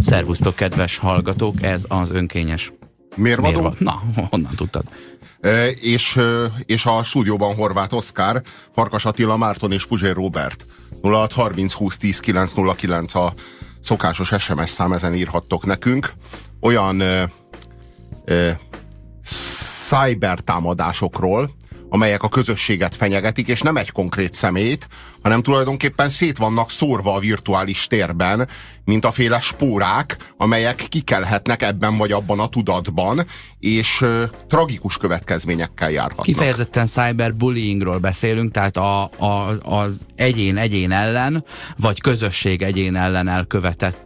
Szervusztok, kedves hallgatók, ez az önkényes Mérvadó. Na, honnan tudtad? És a stúdióban Horváth Oszkár, Farkas Attila Márton és Puzsér Róbert. 0630 20 10 909 a szokásos SMS szám, ezen írhattok nekünk. Olyan cybertámadásokról, amelyek a közösséget fenyegetik, és nem egy konkrét személyt, hanem tulajdonképpen szét vannak szórva a virtuális térben, mint a féle spórák, amelyek kikelhetnek ebben vagy abban a tudatban, és tragikus következményekkel járhatnak. Kifejezetten cyberbullyingról beszélünk, tehát az egyén ellen, vagy közösség egyén ellen elkövetett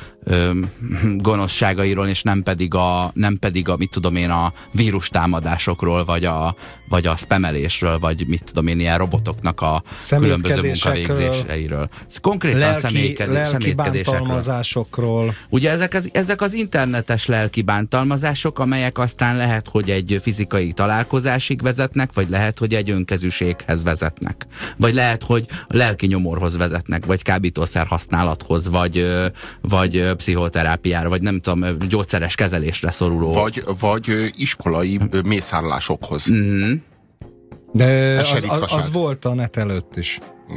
gonoszságairól, és nem pedig a mit tudom én, a vírustámadásokról, vagy a spamelésről, vagy mit tudom én, ilyen robotoknak a különböző munkavégzéseiről. Konkrétan lelki bántalmazásokról. Ugye ezek az internetes lelki bántalmazások, amelyek aztán lehet, hogy egy fizikai találkozásig vezetnek, vagy lehet, hogy egy önkezűséghez vezetnek. Vagy lehet, hogy lelki nyomorhoz vezetnek, vagy kábítószer használathoz, vagy pszichoterápiára, vagy nem tudom, gyógyszeres kezelésre szoruló. Vagy iskolai mészárlásokhoz. Mm-hmm. De az volt a net előtt is.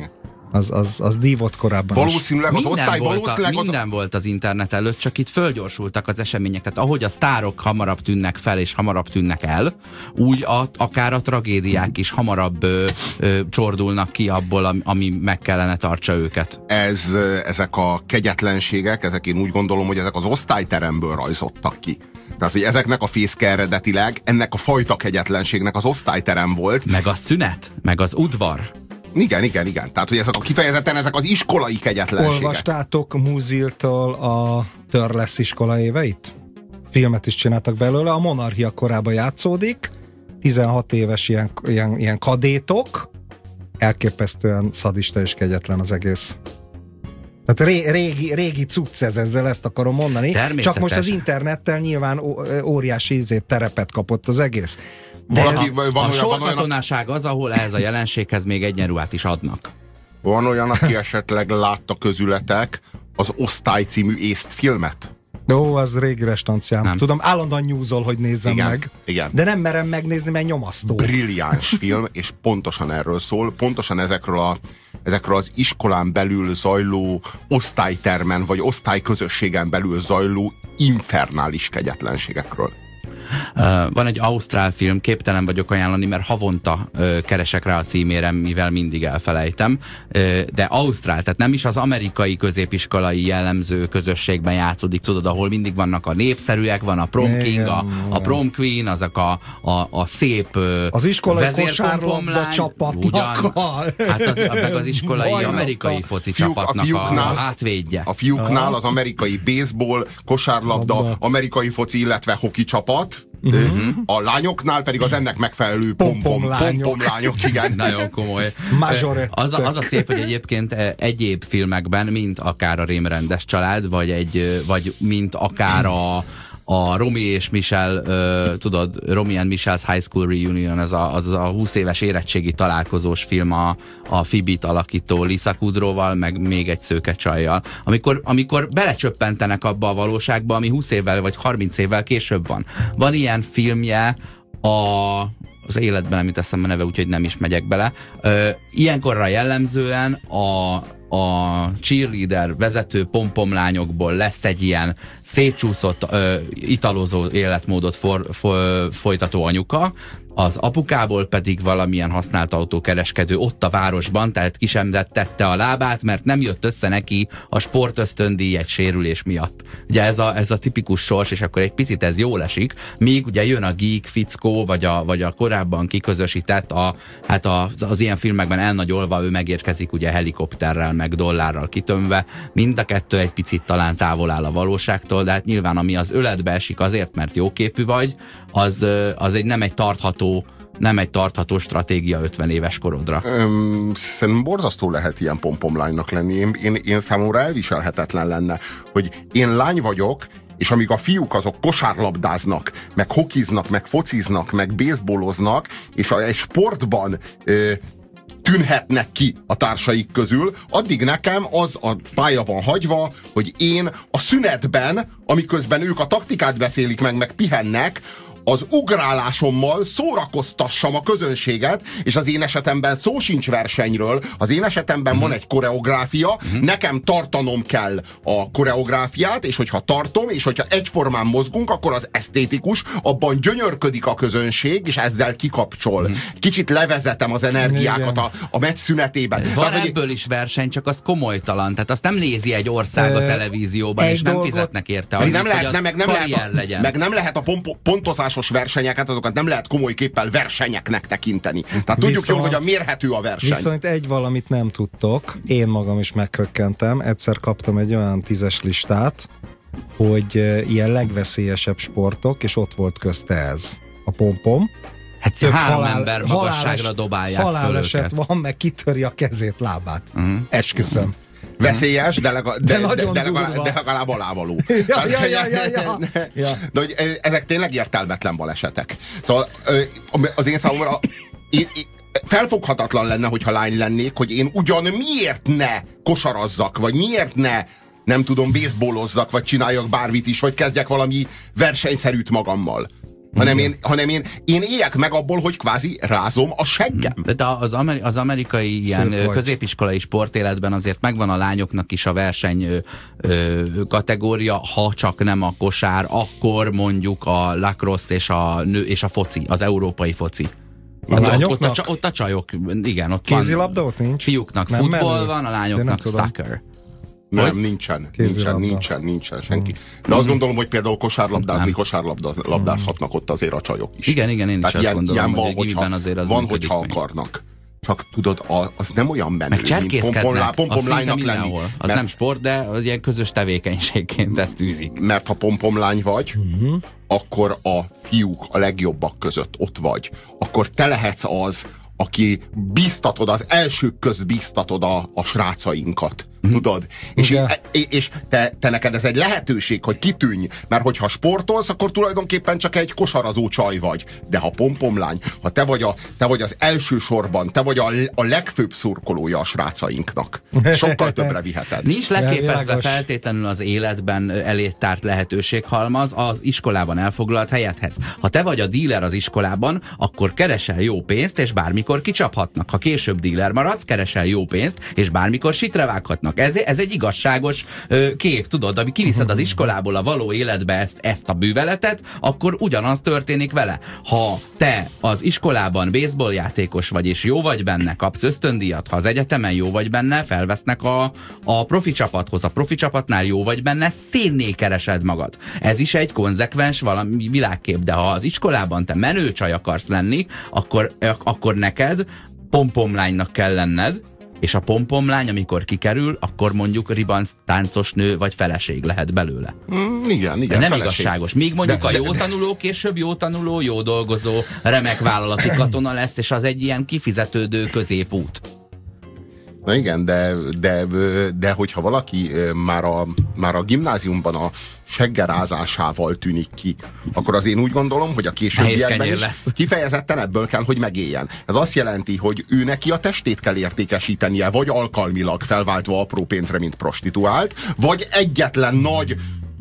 Az dívott korábban valószínűleg is. Az osztály minden volt az internet előtt, csak itt fölgyorsultak az események. Tehát ahogy a sztárok hamarabb tűnnek fel és hamarabb tűnnek el, úgy akár a tragédiák is hamarabb csordulnak ki abból, ami meg kellene tartsa őket. Ezek a kegyetlenségek, én úgy gondolom, hogy ezek az osztályteremből rajzottak ki. Tehát, hogy ezeknek a fészke eredetileg, ennek a fajta kegyetlenségnek az osztályterem volt. Meg a szünet, meg az udvar. Igen. Tehát, hogy kifejezetten ezek az iskolai kegyetlenségek. Olvastátok Muziltól a Törlesz iskola éveit? Filmet is csináltak belőle, a monarchia korában játszódik, 16 éves ilyen kadétok, elképesztően szadista és kegyetlen az egész. Tehát régi cucc ezzel, ezt akarom mondani. Csak most az internettel nyilván óriási terepet kapott az egész. A sorkatonáság az, ahol ehhez a jelenséghez még egyenruhát is adnak. Van olyan, aki esetleg látta közületek az Osztály című észt filmet? Ó, az régi restanciám. Nem. Tudom, állandóan nyúzol, hogy nézzem meg. Igen. De nem merem megnézni, mert nyomasztó. Brilliáns film, és pontosan erről szól. Pontosan ezekről az iskolán belül zajló osztálytermen, vagy osztályközösségen belül zajló infernális kegyetlenségekről. Van egy ausztrál film, képtelen vagyok ajánlani, mert havonta keresek rá a címére, mivel mindig elfelejtem, de ausztrál, tehát nem is az amerikai középiskolai jellemző közösségben játszódik, tudod, ahol mindig vannak a népszerűek, van a prom king, a prom queen, azok a szép az iskolai kosárlabda csapatnak meg az iskolai amerikai foci csapatnak a hátvédje. A fiúknál az amerikai baseball, kosárlabda, amerikai foci, illetve hoki csapat. A lányoknál pedig az ennek megfelelő pompomlányok, igen. Nagyon komoly. Az a szép, hogy egyébként egyéb filmekben, mint akár a Rémrendes család, vagy mint akár a Romy és Michelle, tudod, Romy and Michelle's High School Reunion, az a 20 éves érettségi találkozós film a Phoebe-t alakító Lisa Kudrowval, meg még egy szőke csajjal. Amikor belecsöppentenek abba a valóságba, ami 20 évvel vagy 30 évvel később van. Van ilyen filmje az életben nem jut eszembe neve, úgyhogy nem is megyek bele. Ilyenkorra jellemzően a cheerleader vezető pompomlányokból lesz egy ilyen szétcsúszott, italozó életmódot folytató anyuka, az apukából pedig valamilyen használt autókereskedő ott a városban, tehát ki sem tette a lábát, mert nem jött össze neki a sportösztöndíj egy sérülés miatt. Ugye ez a tipikus sors, és akkor egy picit ez jól esik, míg ugye jön a geek fickó, vagy a korábban kiközösített, az ilyen filmekben elnagyolva ő megérkezik ugye helikopterrel, meg dollárral kitömve, mind a kettő egy picit talán távol áll a valóságtól, de hát nyilván ami az öletbe esik azért, mert jóképű vagy, az nem egy tartható stratégia 50 éves korodra. Szerintem borzasztó lehet ilyen pompomlánynak lenni. Én számomra elviselhetetlen lenne, hogy én lány vagyok, és amíg a fiúk azok kosárlabdáznak, meg hokiznak, meg fociznak, meg baseballoznak, és egy sportban tűnhetnek ki a társaik közül, addig nekem az a pálya van hagyva, hogy én a szünetben, amiközben ők a taktikát beszélik meg pihennek, az ugrálásommal szórakoztassam a közönséget, és az én esetemben szó sincs versenyről, az én esetemben van egy koreográfia, nekem tartanom kell a koreográfiát, és hogyha tartom, és hogyha egyformán mozgunk, akkor az esztétikus, abban gyönyörködik a közönség, és ezzel kikapcsol. Kicsit levezetem az energiákat a meccs szünetében. Van ebből is verseny, csak az komolytalan, tehát azt nem nézi egy ország a televízióban, és nem fizetnek érte. Meg nem lehet a pontozás versenyeket, azokat nem lehet komoly képpel versenyeknek tekinteni. Tehát tudjuk jól, hogy a mérhető a verseny. Viszont egy valamit nem tudtok, én magam is meghökkentem, egyszer kaptam egy olyan 10-es listát, hogy ilyen legveszélyesebb sportok, és ott volt közte ez. A pompom. Hát 3 ember magasságra dobálják föl haláleset őket. Van, meg kitöri a kezét, lábát. Esküszöm. Veszélyes, de legalább alávaló. Ja. De hogy ezek tényleg értelmetlen balesetek. Szóval az én számomra felfoghatatlan lenne, hogyha lány lennék, hogy én ugyan miért ne kosarazzak, vagy miért ne, nem tudom, baseballozzak, vagy csináljak bármit is, vagy kezdjek valami versenyszerűt magammal. Hanem én éljek meg abból, hogy kvázi rázom a seggem. De az amerikai ilyen középiskolai sportéletben azért megvan a lányoknak is a verseny kategória, ha csak nem a kosár, akkor mondjuk a lacrosse és a foci, az európai foci. A lányoknak? Ott a csajok, igen, ott kézilabda ott nincs? Fiúknak futball van, a lányoknak soccer. Nem, nincsen senki. De azt gondolom, hogy például kosárlabdázhatnak ott azért a csajok is. Igen, én is azt gondolom, hogy egy gimiben azért az van, hogyha akarnak. Csak tudod, az nem olyan menő, mint pompomlánynak lenni. Az nem sport, de az ilyen közös tevékenységként ezt űzik. Mert ha pompomlány vagy, akkor a fiúk a legjobbak között ott vagy. Akkor te lehetsz az, aki bíztatod, az elsők közt bíztatod a srácainkat. Tudod? És te neked ez egy lehetőség, hogy kitűnj, mert hogyha sportolsz, akkor tulajdonképpen csak egy kosarazó csaj vagy. De ha pompomlány, ha te vagy az első sorban, te vagy a legfőbb szurkolója a srácainknak. Sokkal többre viheted. Nincs leképezve feltétlenül az életben elétárt lehetőséghalmaz az iskolában elfoglalt helyedhez. Ha te vagy a díler az iskolában, akkor keresel jó pénzt, és bármikor kicsaphatnak. Ha később díler maradsz, keresel jó pénzt, és bármikor sitre vághatnak. Ez egy igazságos kép, tudod, ami kiviszed az iskolából a való életbe ezt a bűveletet, akkor ugyanaz történik vele. Ha te az iskolában baseballjátékos vagy, és jó vagy benne, kapsz ösztöndíjat, ha az egyetemen jó vagy benne, felvesznek a profi csapathoz, a profi csapatnál jó vagy benne, szénné keresed magad. Ez is egy konzekvens valami világkép, de ha az iskolában te menő csaj akarsz lenni, akkor neked pompomlánynak kell lenned, és a pompomlány, amikor kikerül, akkor mondjuk ribanc táncos nő vagy feleség lehet belőle. Igen, de nem feleség. Igazságos. Míg mondjuk a jó tanuló, később jó tanuló, jó dolgozó, remek vállalati katona lesz, és az egy ilyen kifizetődő középút. Na igen, de hogyha valaki már a gimnáziumban a seggerázásával tűnik ki, akkor az én úgy gondolom, hogy a későbbiekben is kifejezetten ebből kell, hogy megéljen. Ez azt jelenti, hogy ő neki a testét kell értékesítenie, vagy alkalmilag felváltva apró pénzre, mint prostituált, vagy egyetlen nagy,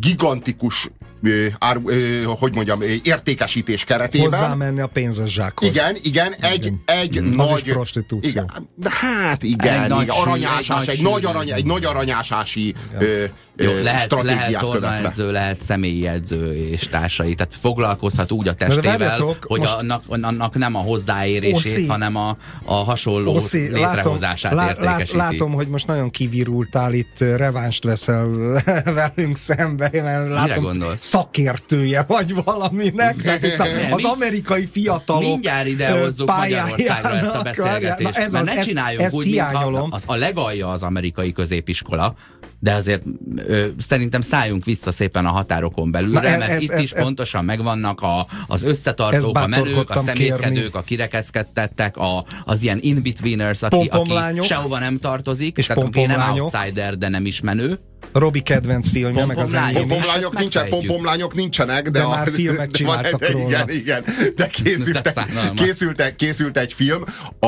hogy mondjam, értékesítés keretében. Hozzámenni a pénzes zsákhoz. Igen, egy nagy prostitúció. Igen, egy nagy aranyásási stratégiát követve. Lehet tornaedző, lehet személyedző és társai. Tehát foglalkozhat úgy a testével, hogy annak nem a hozzáérését, hanem a hasonló létrehozását értékesíti. Látom, hogy most nagyon kivirultál itt, revánst veszel velünk szembe, mert látom, szakértője vagy valaminek, tehát itt az amerikai fiatalok mindjárt idehozzuk Magyarországra ezt a beszélgetést, mert ne csináljunk úgy, mintha a legalja az amerikai középiskola, de azért szerintem szálljunk vissza szépen a határokon belülre, mert itt is pontosan megvannak az összetartók, a menők, a szemétkedők, a kirekeszkedtettek, az ilyen in-betweeners, aki sehova nem tartozik, és tehát nem outsider, de nem is menő. Robi kedvenc filmje, meg az enyém is. Pompomlányok nincsenek, de már filmet csináltak róla. Igen, de készült egy film, a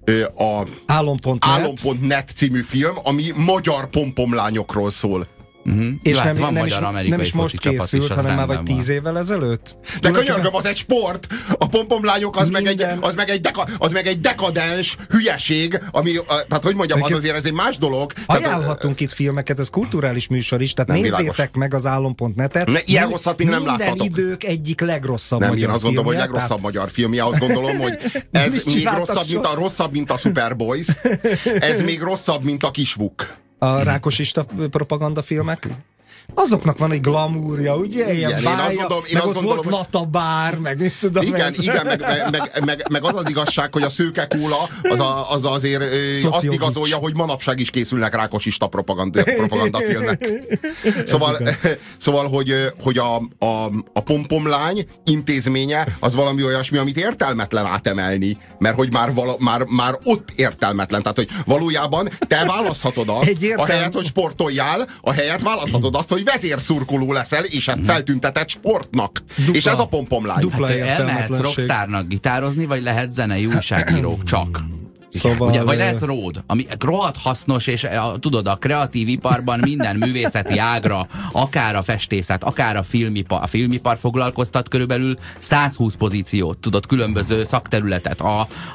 a Álom.net című film, ami magyar pompomlányokról szól. És nem is most készült, hanem már vagy 10 évvel ezelőtt. De könyörgöm, az egy sport! A pompomlányok az meg egy dekadens hülyeség, ami, tehát hogy mondjam, az azért ez egy más dolog. Ajánlhatunk itt filmeket, ez kulturális műsor is, tehát nézzétek meg az Álom.net-et. Ilyen rosszat még nem láthatok. Minden idők egyik legrosszabb magyar filmje. Én azt gondolom, hogy legrosszabb magyar filmje, azt gondolom, hogy ez még rosszabb, mint a Superboys, ez még rosszabb, mint a Kisvuk. A rákosista propagandafilmek? Azoknak van egy glamúrja, ugye? Ilyen bája, meg ott volt latabár, meg mit tudom. Igen, meg az igazság, hogy a szőke kóla az azért azt igazolja, hogy manapság is készülnek rákosista propagandafilmek. Szóval hogy a pompomlány intézménye az valami olyasmi, amit értelmetlen átemelni, mert hogy már ott értelmetlen. Tehát, hogy valójában te választhatod azt, ahelyett, hogy sportoljál, ahelyett választhatod azt, hogy vezérszurkoló leszel, és ezt feltüntetett sportnak. Dupla, és ez a pompomlány. Hát elmehetsz rockstárnak gitározni, vagy lehet zenei újságírók csak. Szóval, ugye, vagy lesz ród, ami rohadt hasznos, és tudod, a kreatív iparban minden művészeti ágra, akár a festészet, akár a filmipar foglalkoztat körülbelül 120 pozíciót, tudod, különböző szakterületet,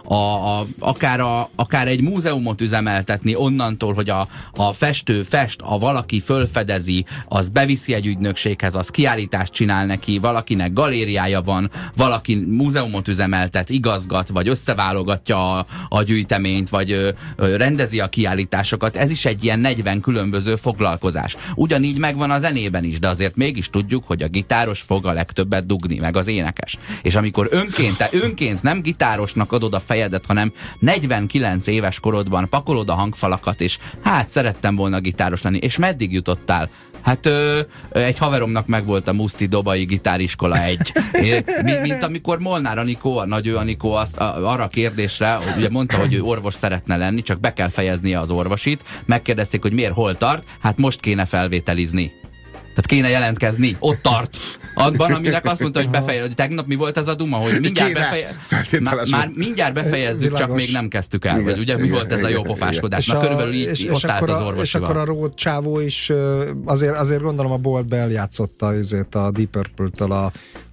akár egy múzeumot üzemeltetni onnantól, hogy a festő fest, a valaki fölfedezi, az beviszi egy ügynökséghez, az kiállítást csinál neki, valakinek galériája van, valaki múzeumot üzemeltet, igazgat, vagy összeválogatja a gyűjteményt, vagy rendezi a kiállításokat. Ez is egy ilyen 40 különböző foglalkozás. Ugyanígy megvan a zenében is, de azért mégis tudjuk, hogy a gitáros fog a legtöbbet dugni, meg az énekes. És amikor önként nem gitárosnak adod a fejedet, hanem 49 éves korodban pakolod a hangfalakat, és hát szerettem volna gitáros lenni, és meddig jutottál? Hát egy haveromnak megvolt a Muszti Dobai Gitáriskola 1. Mint amikor Molnár Anikó, a Nagyő Anikó arra a kérdésre, hogy ugye mondta, hogy ő orvos szeretne lenni, csak be kell fejeznie az orvosit. Megkérdezték, hogy miért, hol tart? Hát most kéne felvételizni. Tehát kéne jelentkezni, ott tart. Abban, aminek azt mondta, hogy befejezzük. Tegnap mi volt ez a duma, hogy mindjárt mindjárt befejezzük, csak még nem kezdtük el. Vagy ugye mi volt ez a jó pofáskodás? Na körülbelül így ott állt az orvosival. És akkor a Ród csávó is azért gondolom a boltba eljátszotta a Deep Purple-től a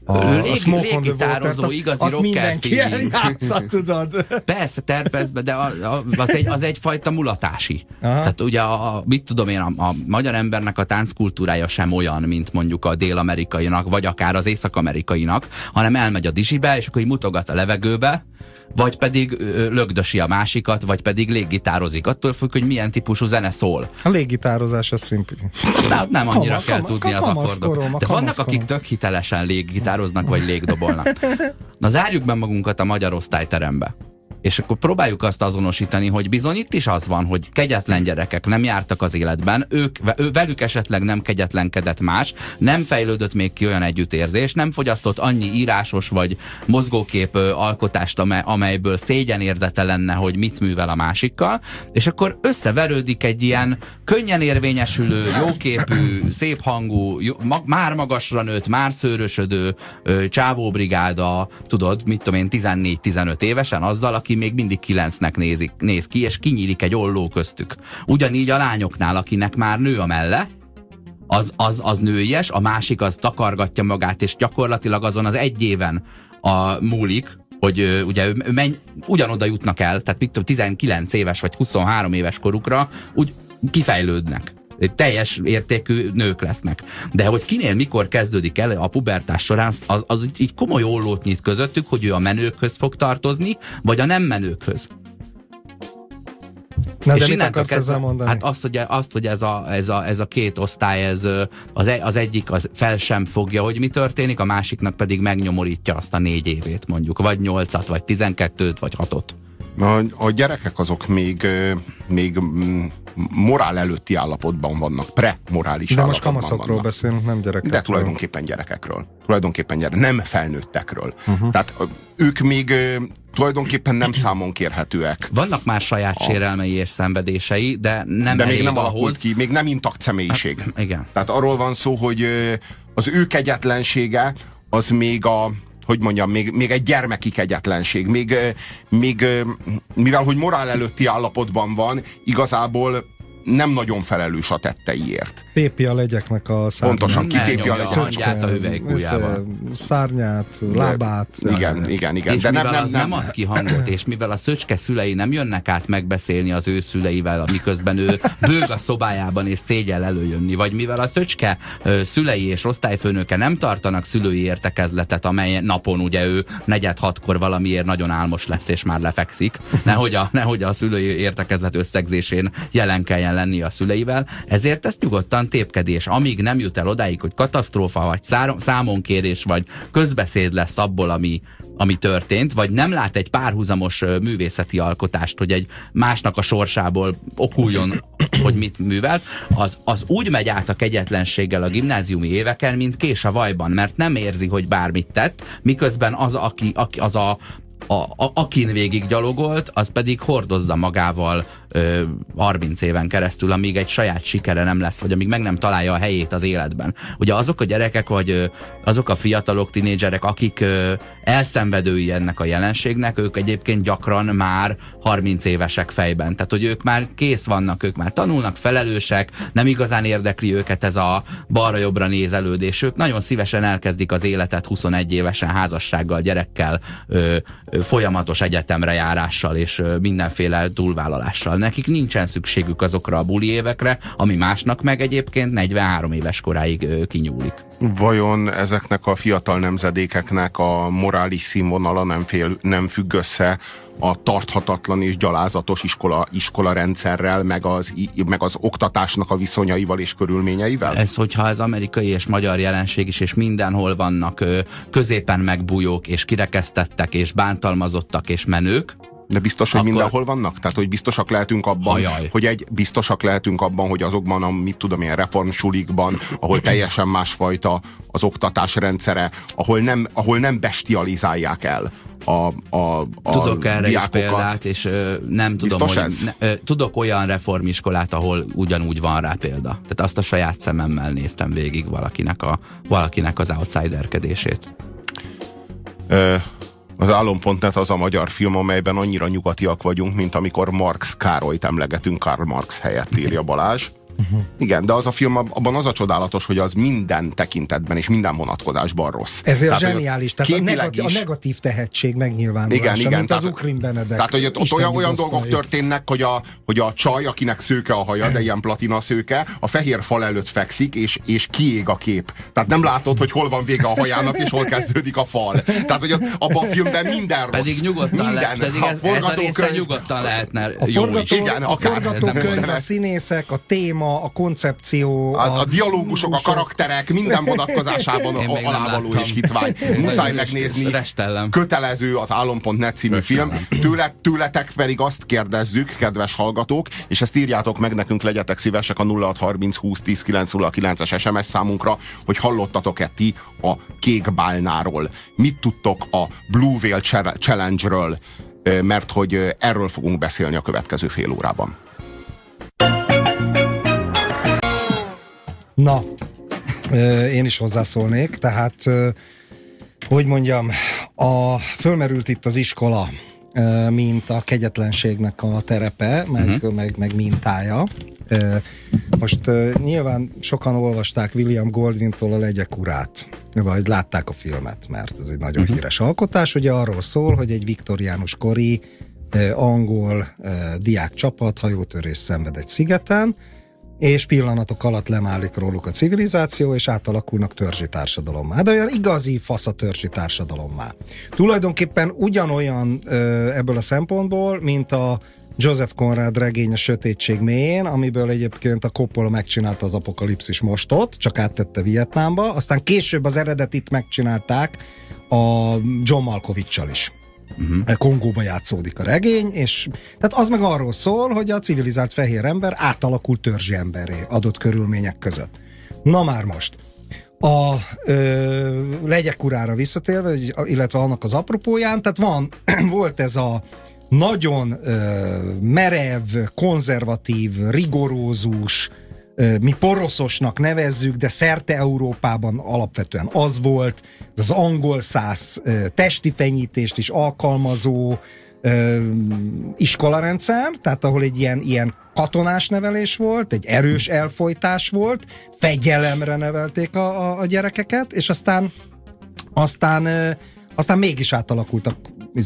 légitározó, igazi rocker feeling. Tudod. Persze, terpeszbe, de az egyfajta mulatási. Aha. Tehát ugye mit tudom én, a magyar embernek a tánckultúrája sem olyan, mint mondjuk a dél-amerikainak, vagy akár az észak-amerikainak, hanem elmegy a dizsibe, és akkor így mutogat a levegőbe, vagy pedig lögdösi a másikat, vagy pedig léggitározik. Attól függ, hogy milyen típusú zene szól. A léggitározás az szimpli. Nem annyira kell tudni az akkordot. De vannak, akik tök hitelesen léggitároznak, vagy légdobolnak. Na, zárjuk be magunkat a magyar osztályterembe. És akkor próbáljuk azt azonosítani, hogy bizony itt is az van, hogy kegyetlen gyerekek nem jártak az életben, velük esetleg nem kegyetlenkedett más, nem fejlődött még ki olyan együttérzés, nem fogyasztott annyi írásos vagy mozgókép alkotást, amelyből szégyenérzete lenne, hogy mit művel a másikkal, és akkor összeverődik egy ilyen könnyen érvényesülő, jóképű, szép hangú, már magasra nőtt, már szőrösödő csávóbrigáda, tudod, mit tudom én, 14-15 évesen azzal, aki még mindig 9-nek néz ki, és kinyílik egy olló köztük. Ugyanígy a lányoknál, akinek már nő a melle, az nőies, a másik az takargatja magát, és gyakorlatilag azon az egy éven múlik, hogy ugye ugyanoda jutnak el, tehát 19 éves vagy 23 éves korukra úgy kifejlődnek. Teljes értékű nők lesznek. De hogy kinél mikor kezdődik el a pubertás során, az így komoly ollót nyit közöttük, hogy ő a menőkhöz fog tartozni, vagy a nem menőkhöz. Na, de mit akarsz ezzel mondani? Hát azt, hogy ez a két osztály, az egyik az fel sem fogja, hogy mi történik, a másiknak pedig megnyomorítja azt a 4 évét mondjuk, vagy 8-at, vagy 12-t, vagy 6-ot. A gyerekek azok még morál előtti állapotban vannak, pre-morális állapotban. De most kamaszokról beszélünk, nem gyerekekről. De tulajdonképpen gyerekekről. Nem felnőttekről. Tehát ők még tulajdonképpen nem számon kérhetőek. Vannak már saját sérelmei és szenvedései, de még nem alakult ki, még nem intakt személyiség. Hát, igen. Tehát arról van szó, hogy az ő kegyetlensége az még hogy mondjam, még egy gyermeki kegyetlenség. Még mivel, hogy morál előtti állapotban van, igazából nem nagyon felelős a tetteiért. Tépi a legyeknek a szárnyát. Pontosan, kitépi a hangyát a hüvelykújjával. Szárnyát, lábát. Igen. És de mivel az nem ad ki hangot, és mivel a Szöcske szülei nem jönnek át megbeszélni az ő szüleivel, miközben ő bőg a szobájában és szégyel előjönni, vagy mivel a Szöcske szülei és osztályfőnöke nem tartanak szülői értekezletet, amely napon ugye ő 4-6-kor valamiért nagyon álmos lesz és már lefekszik, nehogy a szülői értekezlet összegzésén jelen kelljen lenni a szüleivel, ezért ezt nyugodtan tépkedés. Amíg nem jut el odáig, hogy katasztrófa, vagy számonkérés, vagy közbeszéd lesz abból, ami történt, vagy nem lát egy párhuzamos művészeti alkotást, hogy egy másnak a sorsából okuljon, hogy mit művelt, az úgy megy át a kegyetlenséggel a gimnáziumi éveken, mint kés a vajban, mert nem érzi, hogy bármit tett, miközben akin végig gyalogolt, az pedig hordozza magával 30 éven keresztül, amíg egy saját sikere nem lesz, vagy amíg meg nem találja a helyét az életben. Ugye azok a gyerekek, vagy azok a fiatalok, tinédzserek, akik elszenvedői ennek a jelenségnek, ők egyébként gyakran már 30 évesek fejben. Tehát, hogy ők már kész vannak, ők már tanulnak, felelősek, nem igazán érdekli őket ez a balra-jobbra nézelődés. Ők nagyon szívesen elkezdik az életet 21 évesen házassággal, gyerekkel, folyamatos egyetemre járással és mindenféle túlvállalással. Nekik nincsen szükségük azokra a buli évekre, ami másnak meg egyébként 43 éves koráig kinyúlik. Vajon ezeknek a fiatal nemzedékeknek a morális színvonala nem függ össze a tarthatatlan és gyalázatos iskola rendszerrel, meg az oktatásnak a viszonyaival és körülményeivel? Ez, hogyha az amerikai és magyar jelenség is, és mindenhol vannak középen megbújók, és kirekesztettek, és bántalmazottak, és menők. De biztos, hogy mindenhol vannak? Tehát, hogy biztosak lehetünk abban, hogy azokban a, mit tudom én, reformsulikban, ahol teljesen másfajta az oktatás rendszere, ahol nem bestializálják el tudok erre diákokat. is példát, és nem tudom, tudok olyan reformiskolát, ahol ugyanúgy van rá példa. Tehát azt a saját szememmel néztem végig valakinek az outsiderkedését. Az Álom.net az a magyar film, amelyben annyira nyugatiak vagyunk, mint amikor Marx Károlyt emlegetünk Karl Marx helyett, írja Balázs. Igen, de az a film, abban az a csodálatos, hogy az minden tekintetben és minden vonatkozásban rossz. Ezért zseniális, tehát a negatív tehetség megnyilvánulása, mint az Ukrin Benedek. Tehát, hogy ott olyan dolgok történnek, hogy a csaj, akinek szőke a haja, de ilyen platina szőke, a fehér fal előtt fekszik, és kiég a kép. Tehát nem látod, hogy hol van vége a hajának, és hol kezdődik a fal. Tehát, hogy abban a filmben minden rossz. Pedig nyugodtan ez a része nyugodtan lehetne jó is. A forgatókönyv, a színészek, a téma, a koncepció, a dialógusok, a karakterek minden vonatkozásában alávaló és hitvány. Muszáj megnézni. Kötelező az Álom.net című film. Tőletek pedig azt kérdezzük, kedves hallgatók, és ezt írjátok meg nekünk, legyetek szívesek a 0630 20 10 909-es SMS számunkra, hogy hallottatok-e ti a Kék Bálnáról. Mit tudtok a Blue Whale Challenge-ről? Mert hogy erről fogunk beszélni a következő fél órában. Na, én is hozzászólnék, tehát, hogy mondjam, fölmerült itt az iskola, mint a kegyetlenségnek a terepe, meg mintája. Most nyilván sokan olvasták William Goldwyn-tól a Legyek urát, vagy látták a filmet, mert ez egy nagyon híres alkotás. Ugye arról szól, hogy egy viktoriánus kori angol diákcsapat hajótörést szenved egy szigeten, és pillanatok alatt lemálik róluk a civilizáció, és átalakulnak törzsi társadalommá. De olyan igazi fasz a törzsi társadalommá. Tulajdonképpen ugyanolyan ebből a szempontból, mint a Joseph Conrad regény A sötétség mélyén, amiből egyébként a Coppola megcsinálta az Apokalipszis mostot, csak áttette Vietnámba, aztán később az eredetit megcsinálták a John Malkovich-sal is. Kongóba játszódik a regény, és tehát az meg arról szól, hogy a civilizált fehér ember átalakul törzsi emberré adott körülmények között. Na már most, a Legyek urára visszatérve, illetve annak az apropóján, tehát volt ez a nagyon merev, konzervatív, rigorózus, mi poroszosnak nevezzük, de szerte Európában alapvetően az volt, az angol száz testi fenyítést is alkalmazó iskolarendszer, tehát ahol egy ilyen katonás nevelés volt, egy erős elfojtás volt, fegyelemre nevelték a gyerekeket, és aztán mégis átalakultak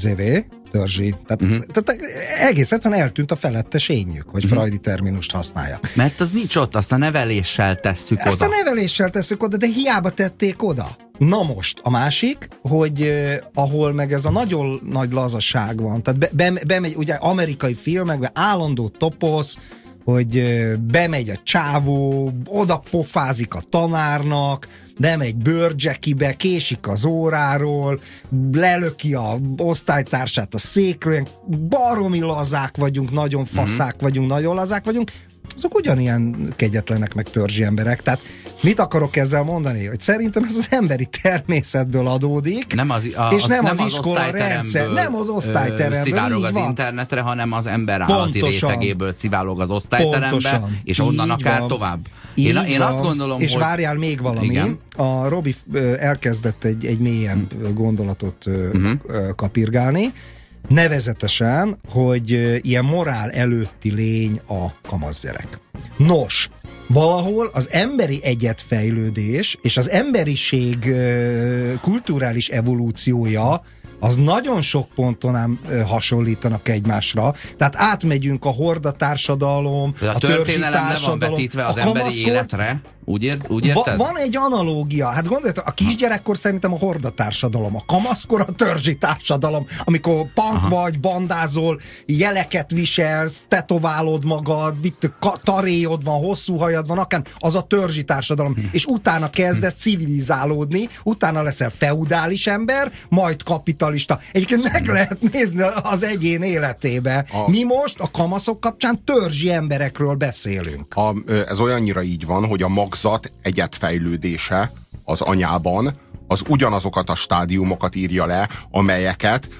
törzsi. Tehát egész egyszerűen eltűnt a felettes énjük, hogy freudi terminust használják. Mert az nincs ott, azt a neveléssel tesszük oda. Ezt a neveléssel tesszük oda, de hiába tették oda. Na most, a másik, hogy ahol meg ez a nagyon nagy lazaság van, tehát bemegy, ugye amerikai filmekben állandó toposz, hogy bemegy a csávó, oda pofázik a tanárnak, bemegy bőrcsekibe, késik az óráról, lelöki a osztálytársát a székről, baromi lazák vagyunk, nagyon faszák vagyunk, nagyon lazák vagyunk, azok ugyanilyen kegyetlenek, meg törzsi emberek. Tehát mit akarok ezzel mondani? Hogy szerintem ez az emberi természetből adódik, és nem az iskola rendszer, nem az osztályteremből. Szivárog az internetre, hanem az ember állati rétegéből szivárog az osztályterembe, és onnan akár tovább. Én azt gondolom, és várjál még valami. Igen? A Robi elkezdett egy mélyebb gondolatot kapirgálni, nevezetesen, hogy ilyen morál előtti lény a kamaszgyerek. Nos, valahol az emberi egyetfejlődés és az emberiség kulturális evolúciója az nagyon sok ponton ám hasonlítanak egymásra. Tehát átmegyünk a hordatársadalom, a törzsi társadalom, le van vetítve az emberi életre. Úgy érted? Van egy analógia. Hát gondoljátok, a kisgyerekkor szerintem a hordatársadalom, a kamaszkor a törzsi társadalom, amikor punk vagy, bandázol, jeleket viselsz, tetoválod magad, taréjod van, hosszú hajad van, akár az a törzsi társadalom, és utána kezdesz civilizálódni, utána leszel feudális ember, majd kapitalista. Egyébként meg lehet nézni az egyén életébe. Mi most a kamaszok kapcsán törzsi emberekről beszélünk. Ez olyannyira így van, hogy a magzat egyetfejlődése az anyában az ugyanazokat a stádiumokat írja le, amelyeket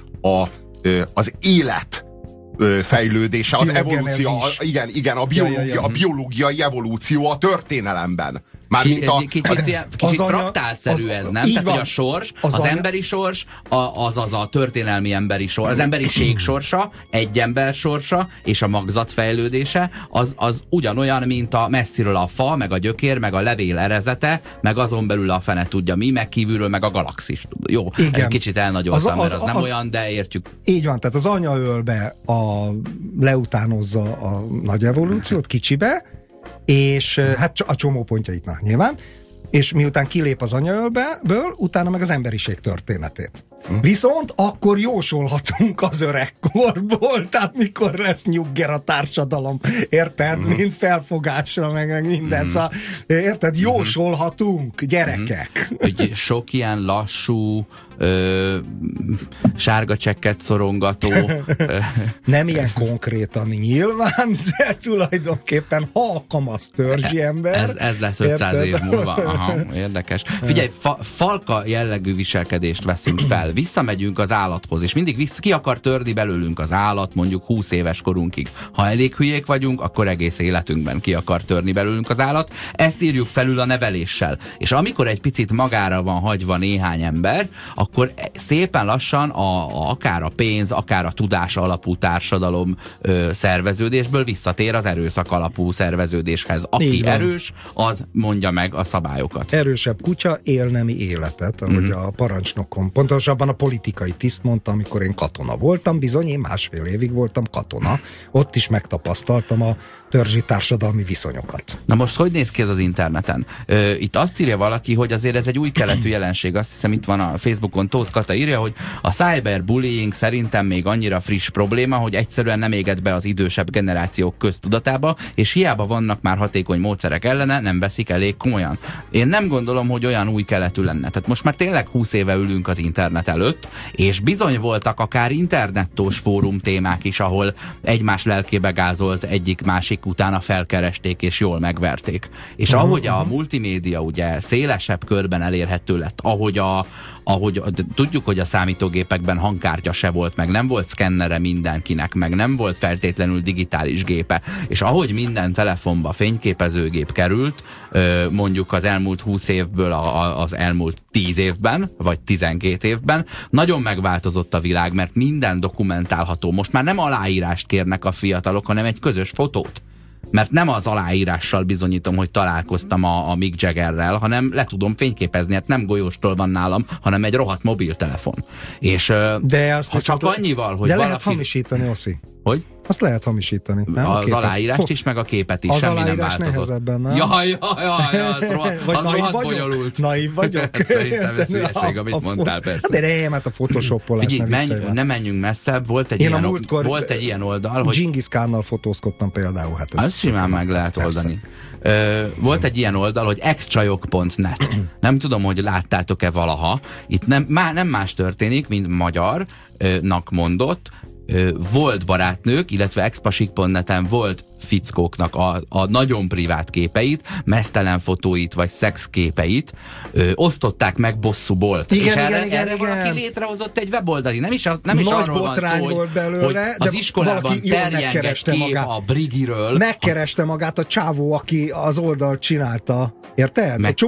az élet fejlődése, az evolúció, igen, a biológiai evolúció a történelemben. Kicsit fraktálszerű ez, nem? Tehát, hogy a sors, az emberi sors, az a történelmi emberi sors, az emberiség sorsa, egy ember sorsa, és a magzat fejlődése, az ugyanolyan, mint a messziről a fa, meg a gyökér, meg a levél erezete, meg azon belül a fene tudja mi, meg kívülről, meg a galaxis. Jó, egy kicsit elnagyoltam, mert az nem olyan, de értjük. Így van, tehát az anyaölbe leutánozza a nagy evolúciót kicsibe, és hát a csomópontjait nyilván, és miután kilép az anyaölből, utána meg az emberiség történetét. Viszont akkor jósolhatunk az öregkorból, tehát mikor lesz nyugger a társadalom, érted? Mint felfogásra, meg minden. Szóval, érted? Jósolhatunk, gyerekek. Hogy sok ilyen lassú, sárga csekket szorongató. Nem ilyen konkrétan nyilván, de tulajdonképpen ha a kamasz törzsi ember. Ez lesz 500 év múlva. Aha, érdekes. Figyelj, falka jellegű viselkedést veszünk fel. Visszamegyünk az állathoz, és mindig ki akar törni belőlünk az állat, mondjuk 20 éves korunkig. Ha elég hülyék vagyunk, akkor egész életünkben ki akar törni belőlünk az állat. Ezt írjuk felül a neveléssel. És amikor egy picit magára van hagyva néhány ember, akkor szépen lassan akár a pénz, akár a tudás alapú társadalom szerveződésből visszatér az erőszak alapú szerveződéshez. Aki erős, az mondja meg a szabályokat. Erősebb kutya él nemi életet, ahogy a parancsnokom, pontosabban a politikai tiszt mondta, amikor én katona voltam, bizony én 1,5 évig voltam katona. Ott is megtapasztaltam a törzsi társadalmi viszonyokat. Na most hogy néz ki ez az interneten? Itt azt írja valaki, hogy azért ez egy új keletű jelenség. Azt hiszem itt van a Facebookon, Tóth Kata írja, hogy a cyberbullying szerintem még annyira friss probléma, hogy egyszerűen nem égett be az idősebb generációk köztudatába, és hiába vannak már hatékony módszerek ellene, nem veszik elég komolyan. Én nem gondolom, hogy olyan új keletű lenne. Tehát most már tényleg 20 éve ülünk az internet előtt, és bizony voltak akár internettós fórum témák is, ahol egymás lelkébe gázolt egyik-másik utána felkeresték és jól megverték. És ahogy a multimédia ugye szélesebb körben elérhető lett, ahogy tudjuk, hogy a számítógépekben hangkártya se volt, meg nem volt szkennere mindenkinek, meg nem volt feltétlenül digitális gépe, és ahogy minden telefonba fényképezőgép került, mondjuk az elmúlt 20 évből az elmúlt 10 évben, vagy 12 évben, nagyon megváltozott a világ, mert minden dokumentálható. Most már nem aláírást kérnek a fiatalok, hanem egy közös fotót. Mert nem az aláírással bizonyítom, hogy találkoztam a Mick Jaggerrel, hanem le tudom fényképezni, hát nem golyóstól van nálam, hanem egy rohadt mobiltelefon. És de azt ha csak annyival, hogy de lehet hamisítani, Oszi. Hogy? Azt lehet hamisítani. Nem? Az aláírást is, meg a képet is. Az semmi aláírás nem változott. nehezebben, nem? Jaj, az rohadt bonyolult. Naív vagyok. Szerintem ez hülyeség, amit mondtál, persze. De nem, hát a photoshopolás ne menjünk messzebb. Volt egy ilyen oldal, hogy... Genghis Khánnal fotózkodtam például. Hát ez simán meg lehet oldani. Volt egy ilyen oldal, hogy extrajog.net. Nem tudom, hogy láttátok-e valaha. Itt nem más történik, mint magyarnak mondott, volt barátnők, illetve expasik.net-en volt fickóknak a nagyon privát képeit, mesztelen fotóit, vagy szexképeit osztották meg bosszúbolt. És erre valaki létrehozott egy weboldali. Nem is arról van szó, hogy az iskolában terjengett kép a Brigiről. Megkereste magát a csávó, aki az oldalt csinálta. Érted? Egy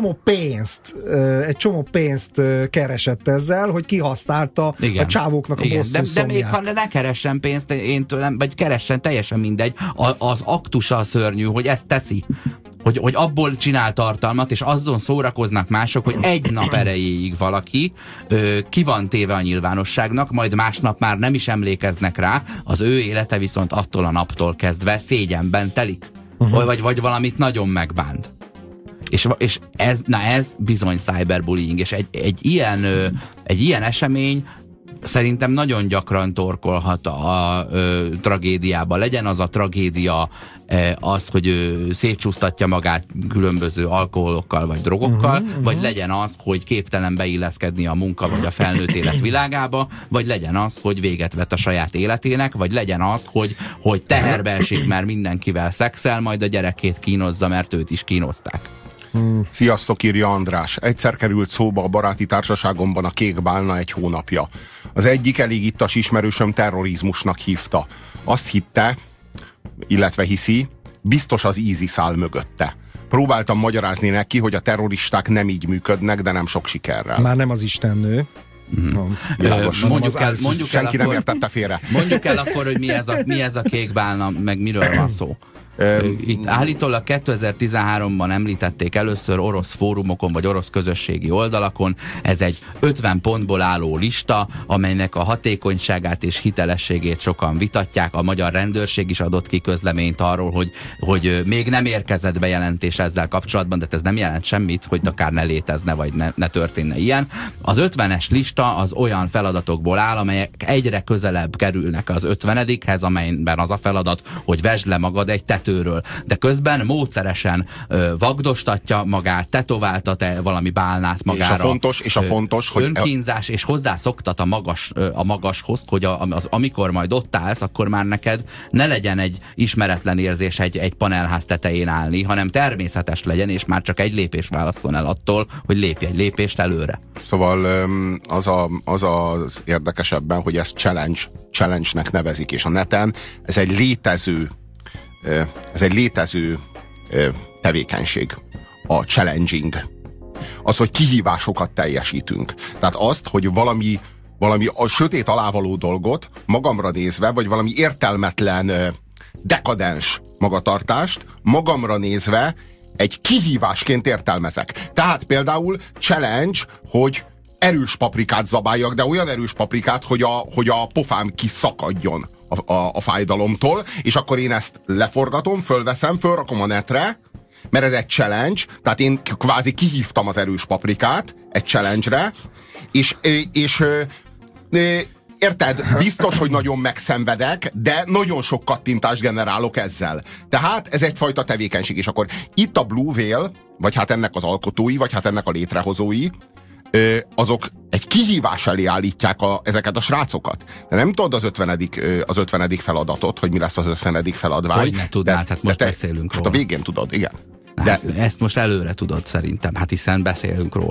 csomó pénzt keresett ezzel, hogy kihasználta a csávóknak a bosszú de még ha ne keressen pénzt én tőlem, vagy keressen, teljesen mindegy. Az aktusa a szörnyű, hogy ezt teszi. Hogy abból csinál tartalmat, és azon szórakoznak mások, hogy egy nap erejéig valaki ki van téve a nyilvánosságnak, majd másnap már nem is emlékeznek rá, az ő élete viszont attól a naptól kezdve szégyenben telik. Vagy valamit nagyon megbánt. És ez bizony cyberbullying, és egy ilyen esemény szerintem nagyon gyakran torkolhat a tragédiába. Legyen az a tragédia az, hogy szétcsúsztatja magát különböző alkoholokkal vagy drogokkal, vagy legyen az, hogy képtelen beilleszkedni a munka vagy a felnőtt élet világába, vagy legyen az, hogy véget vet a saját életének, vagy legyen az, hogy teherbe esik, mert mindenkivel szexel, majd a gyerekét kínozza, mert őt is kínozták. Sziasztok, írja András. Egyszer került szóba a baráti társaságomban a kék bálna egy hónapja. Az egyik elég ittas ismerősöm terrorizmusnak hívta. Azt hitte, illetve hiszi, biztos az ISIS áll mögötte. Próbáltam magyarázni neki, hogy a terroristák nem így működnek, de nem sok sikerrel. Már nem az istennő. Senki nem értette félre. Mondjuk el akkor, hogy mi ez a kék bálna, meg miről van szó. Itt állítólag 2013-ban említették először orosz fórumokon, vagy orosz közösségi oldalakon. Ez egy 50 pontból álló lista, amelynek a hatékonyságát és hitelességét sokan vitatják. A magyar rendőrség is adott ki közleményt arról, hogy még nem érkezett bejelentés ezzel kapcsolatban, de ez nem jelent semmit, hogy akár ne létezne, vagy ne történne ilyen. Az 50-es lista az olyan feladatokból áll, amelyek egyre közelebb kerülnek az 50-hez, amelyben az a feladat, hogy vesd le magad egy tetőről, de közben módszeresen vagdostatja magát, tetováltat valami bálnát magára. És a fontos, hogy önkínzás, és hozzászoktat a magashoz, hogy amikor majd ott állsz, akkor már neked ne legyen egy ismeretlen érzés egy panelház tetején állni, hanem természetes legyen, és már csak egy lépés válasszon el attól, hogy lépj egy lépést előre. Szóval az érdekesebben, hogy ezt challenge-nek nevezik, és a neten ez egy létező tevékenység. A challenging. Az, hogy kihívásokat teljesítünk. Tehát azt, hogy valami a sötét alávaló dolgot magamra nézve, vagy valami értelmetlen, dekadens magatartást magamra nézve egy kihívásként értelmezek. Tehát például challenge, hogy erős paprikát zabáljak, de olyan erős paprikát, hogy a pofám kiszakadjon a fájdalomtól, és akkor én ezt leforgatom, fölveszem, fölrakom a netre, mert ez egy challenge, tehát én kvázi kihívtam az erős paprikát egy challenge-re, és érted? Biztos, hogy nagyon megszenvedek, de nagyon sok kattintást generálok ezzel. Tehát ez egyfajta tevékenység, és akkor itt a Blue Whale, vagy hát ennek az alkotói, vagy hát ennek a létrehozói, azok egy kihívás elé állítják ezeket a srácokat. De nem tudod az 50. feladatot, hogy mi lesz az 50. feladvány. Hogy ne tudnád, hát most beszélünk róla. Hát a végén tudod, igen. De ezt most előre tudod szerintem, hát hiszen beszélünk róla.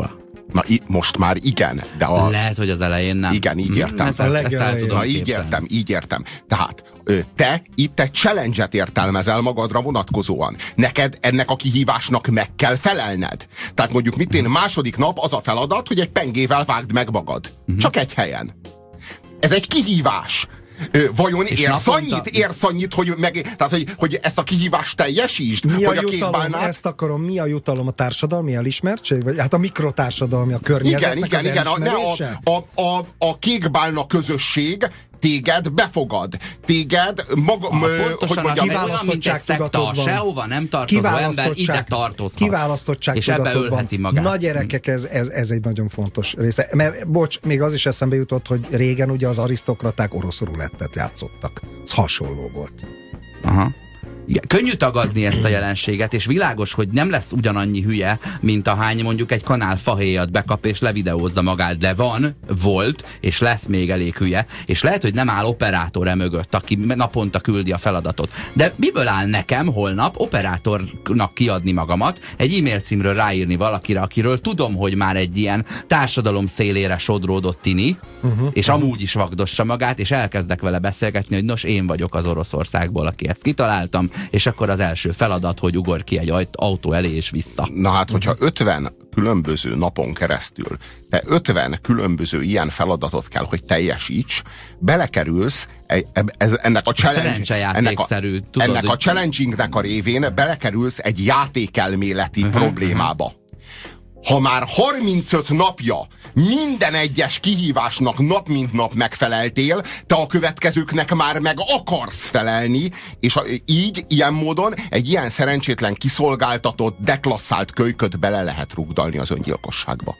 Na, most már igen, de lehet, hogy az elején nem. Igen, így értem. Ezt el tudom Na, így értem. Tehát te itt egy challenge-et értelmezel magadra vonatkozóan. Neked ennek a kihívásnak meg kell felelned. Tehát mondjuk második nap az a feladat, hogy egy pengével vágd meg magad. Csak egy helyen. Ez egy kihívás. Vajon érsz annyit, hogy ezt a kihívást teljesítsd? Mi a jutalom? Ezt akarom, mi a jutalom? A társadalmi elismertség? Vagy hát a mikrotársadalmi, a környezetnek az elismerése? A kékbálna közösség téged befogad. Téged pontosan olyan, mint egy szekta, sehova nem tartozó ember ide tartozhat. Kiválasztottság és ebbe ölheti magát. Na gyerekek, ez egy nagyon fontos része. Mert még az is eszembe jutott, hogy régen ugye az arisztokraták orosz rulettet játszottak. Ez hasonló volt. Aha. Igen, könnyű tagadni ezt a jelenséget, és világos, hogy nem lesz ugyanannyi hülye, mint ahány mondjuk egy kanál fahéjat bekap és levideózza magát, de volt, és lesz még elég hülye, és lehet, hogy nem áll operátor mögött, aki naponta küldi a feladatot. De miből áll nekem holnap operátornak kiadni magamat, egy e-mail címről ráírni valakire, akiről tudom, hogy már egy ilyen társadalom szélére sodródott tini, és amúgy is vagdossa magát, és elkezdek vele beszélgetni, hogy nos, én vagyok az Oroszországból, aki ezt kitaláltam, és akkor az első feladat, hogy ugor ki egy autó elé és vissza. Na hát, hogyha 50 különböző napon keresztül te 50 különböző ilyen feladatot kell, hogy teljesíts, belekerülsz ennek a challengingnek a révén belekerülsz egy játékelméleti problémába. Ha már 35 napja minden egyes kihívásnak nap mint nap megfeleltél, te a következőknek már meg akarsz felelni, és ilyen módon egy ilyen szerencsétlen kiszolgáltatott, deklasszált kölyköt bele lehet rugdalni az öngyilkosságba.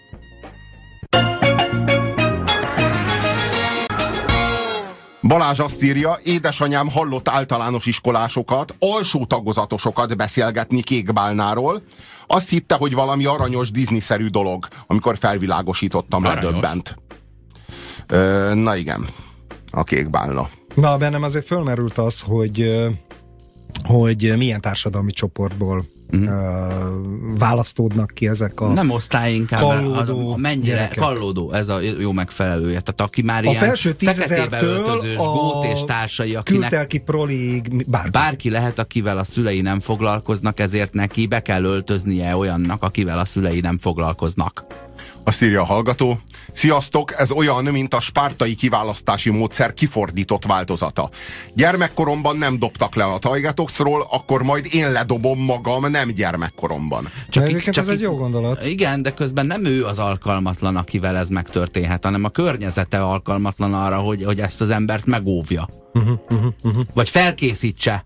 Balázs azt írja, édesanyám hallott általános iskolásokat, alsó tagozatosokat beszélgetni kékbálnáról. Azt hitte, hogy valami aranyos Disney-szerű dolog, amikor felvilágosítottam, ledöbbent. Na igen, a kékbálna. Na, bennem azért fölmerült az, hogy milyen társadalmi csoportból választódnak ki ezek a nem osztály inkább, kallódó mennyire gyerekek. Kallódó, ez a jó megfelelője. Tehát aki már ilyen feketébe öltözős, gót és társai, akinek kültelki proliig bárki lehet, akivel a szülei nem foglalkoznak, ezért neki be kell öltöznie olyannak, akivel a szülei nem foglalkoznak. Azt írja a hallgató, sziasztok, ez olyan, mint a spártai kiválasztási módszer kifordított változata. Gyermekkoromban nem dobtak le a Tajgetoxról, akkor majd én ledobom magam nem gyermekkoromban. Csak ez egy jó gondolat. Igen, de közben nem ő az alkalmatlan, akivel ez megtörténhet, hanem a környezete alkalmatlan arra, hogy ezt az embert megóvja. Vagy felkészítse.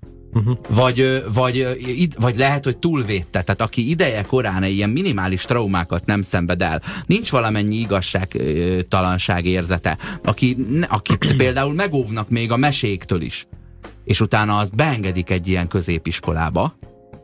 Vagy lehet, hogy túlvédte. Tehát aki ideje korán ilyen minimális traumákat nem szenved el, nincs valamennyi igazságtalanság érzete, akit például megóvnak még a meséktől is, és utána azt beengedik egy ilyen középiskolába,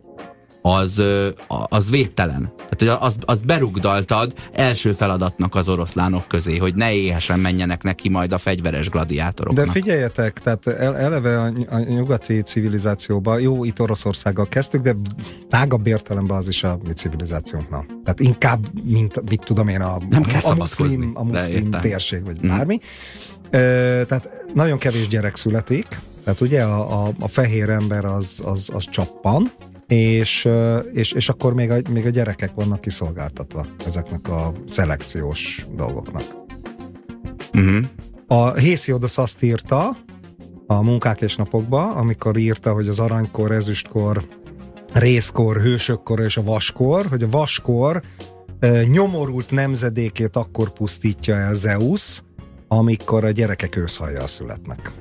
az védtelen. Tehát azt berugdaltad első feladatnak az oroszlánok közé, hogy ne éhesen menjenek neki majd a fegyveres gladiátoroknak. De figyeljetek, tehát eleve a nyugati civilizációban, jó, itt Oroszországgal kezdtük, de tágabb értelemben az is a mi civilizációnknak. Tehát inkább, mint mit tudom én, a muszlim térség, vagy bármi. Tehát nagyon kevés gyerek születik, tehát ugye a fehér ember az csappan, és akkor még a gyerekek vannak kiszolgáltatva ezeknek a szelekciós dolgoknak. A Hésiodosz azt írta a Munkák és napokba, amikor írta, hogy az aranykor, ezüstkor, rézkor, hősökkor és a vaskor, hogy a vaskor nyomorult nemzedékét akkor pusztítja el Zeusz, amikor a gyerekek őszhajjal születnek.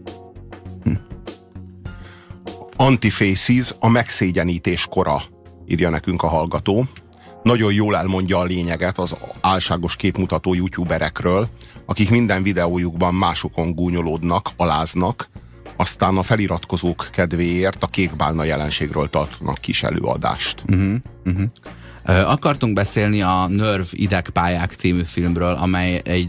Antifaces, a megszégyenítés kora, írja nekünk a hallgató. Nagyon jól elmondja a lényeget az álságos képmutató youtuberekről, akik minden videójukban másokon gúnyolódnak, aláznak, aztán a feliratkozók kedvéért a kékbálna jelenségről tartanak kis előadást. Akartunk beszélni a Nerv idegpályák című filmről, amely egy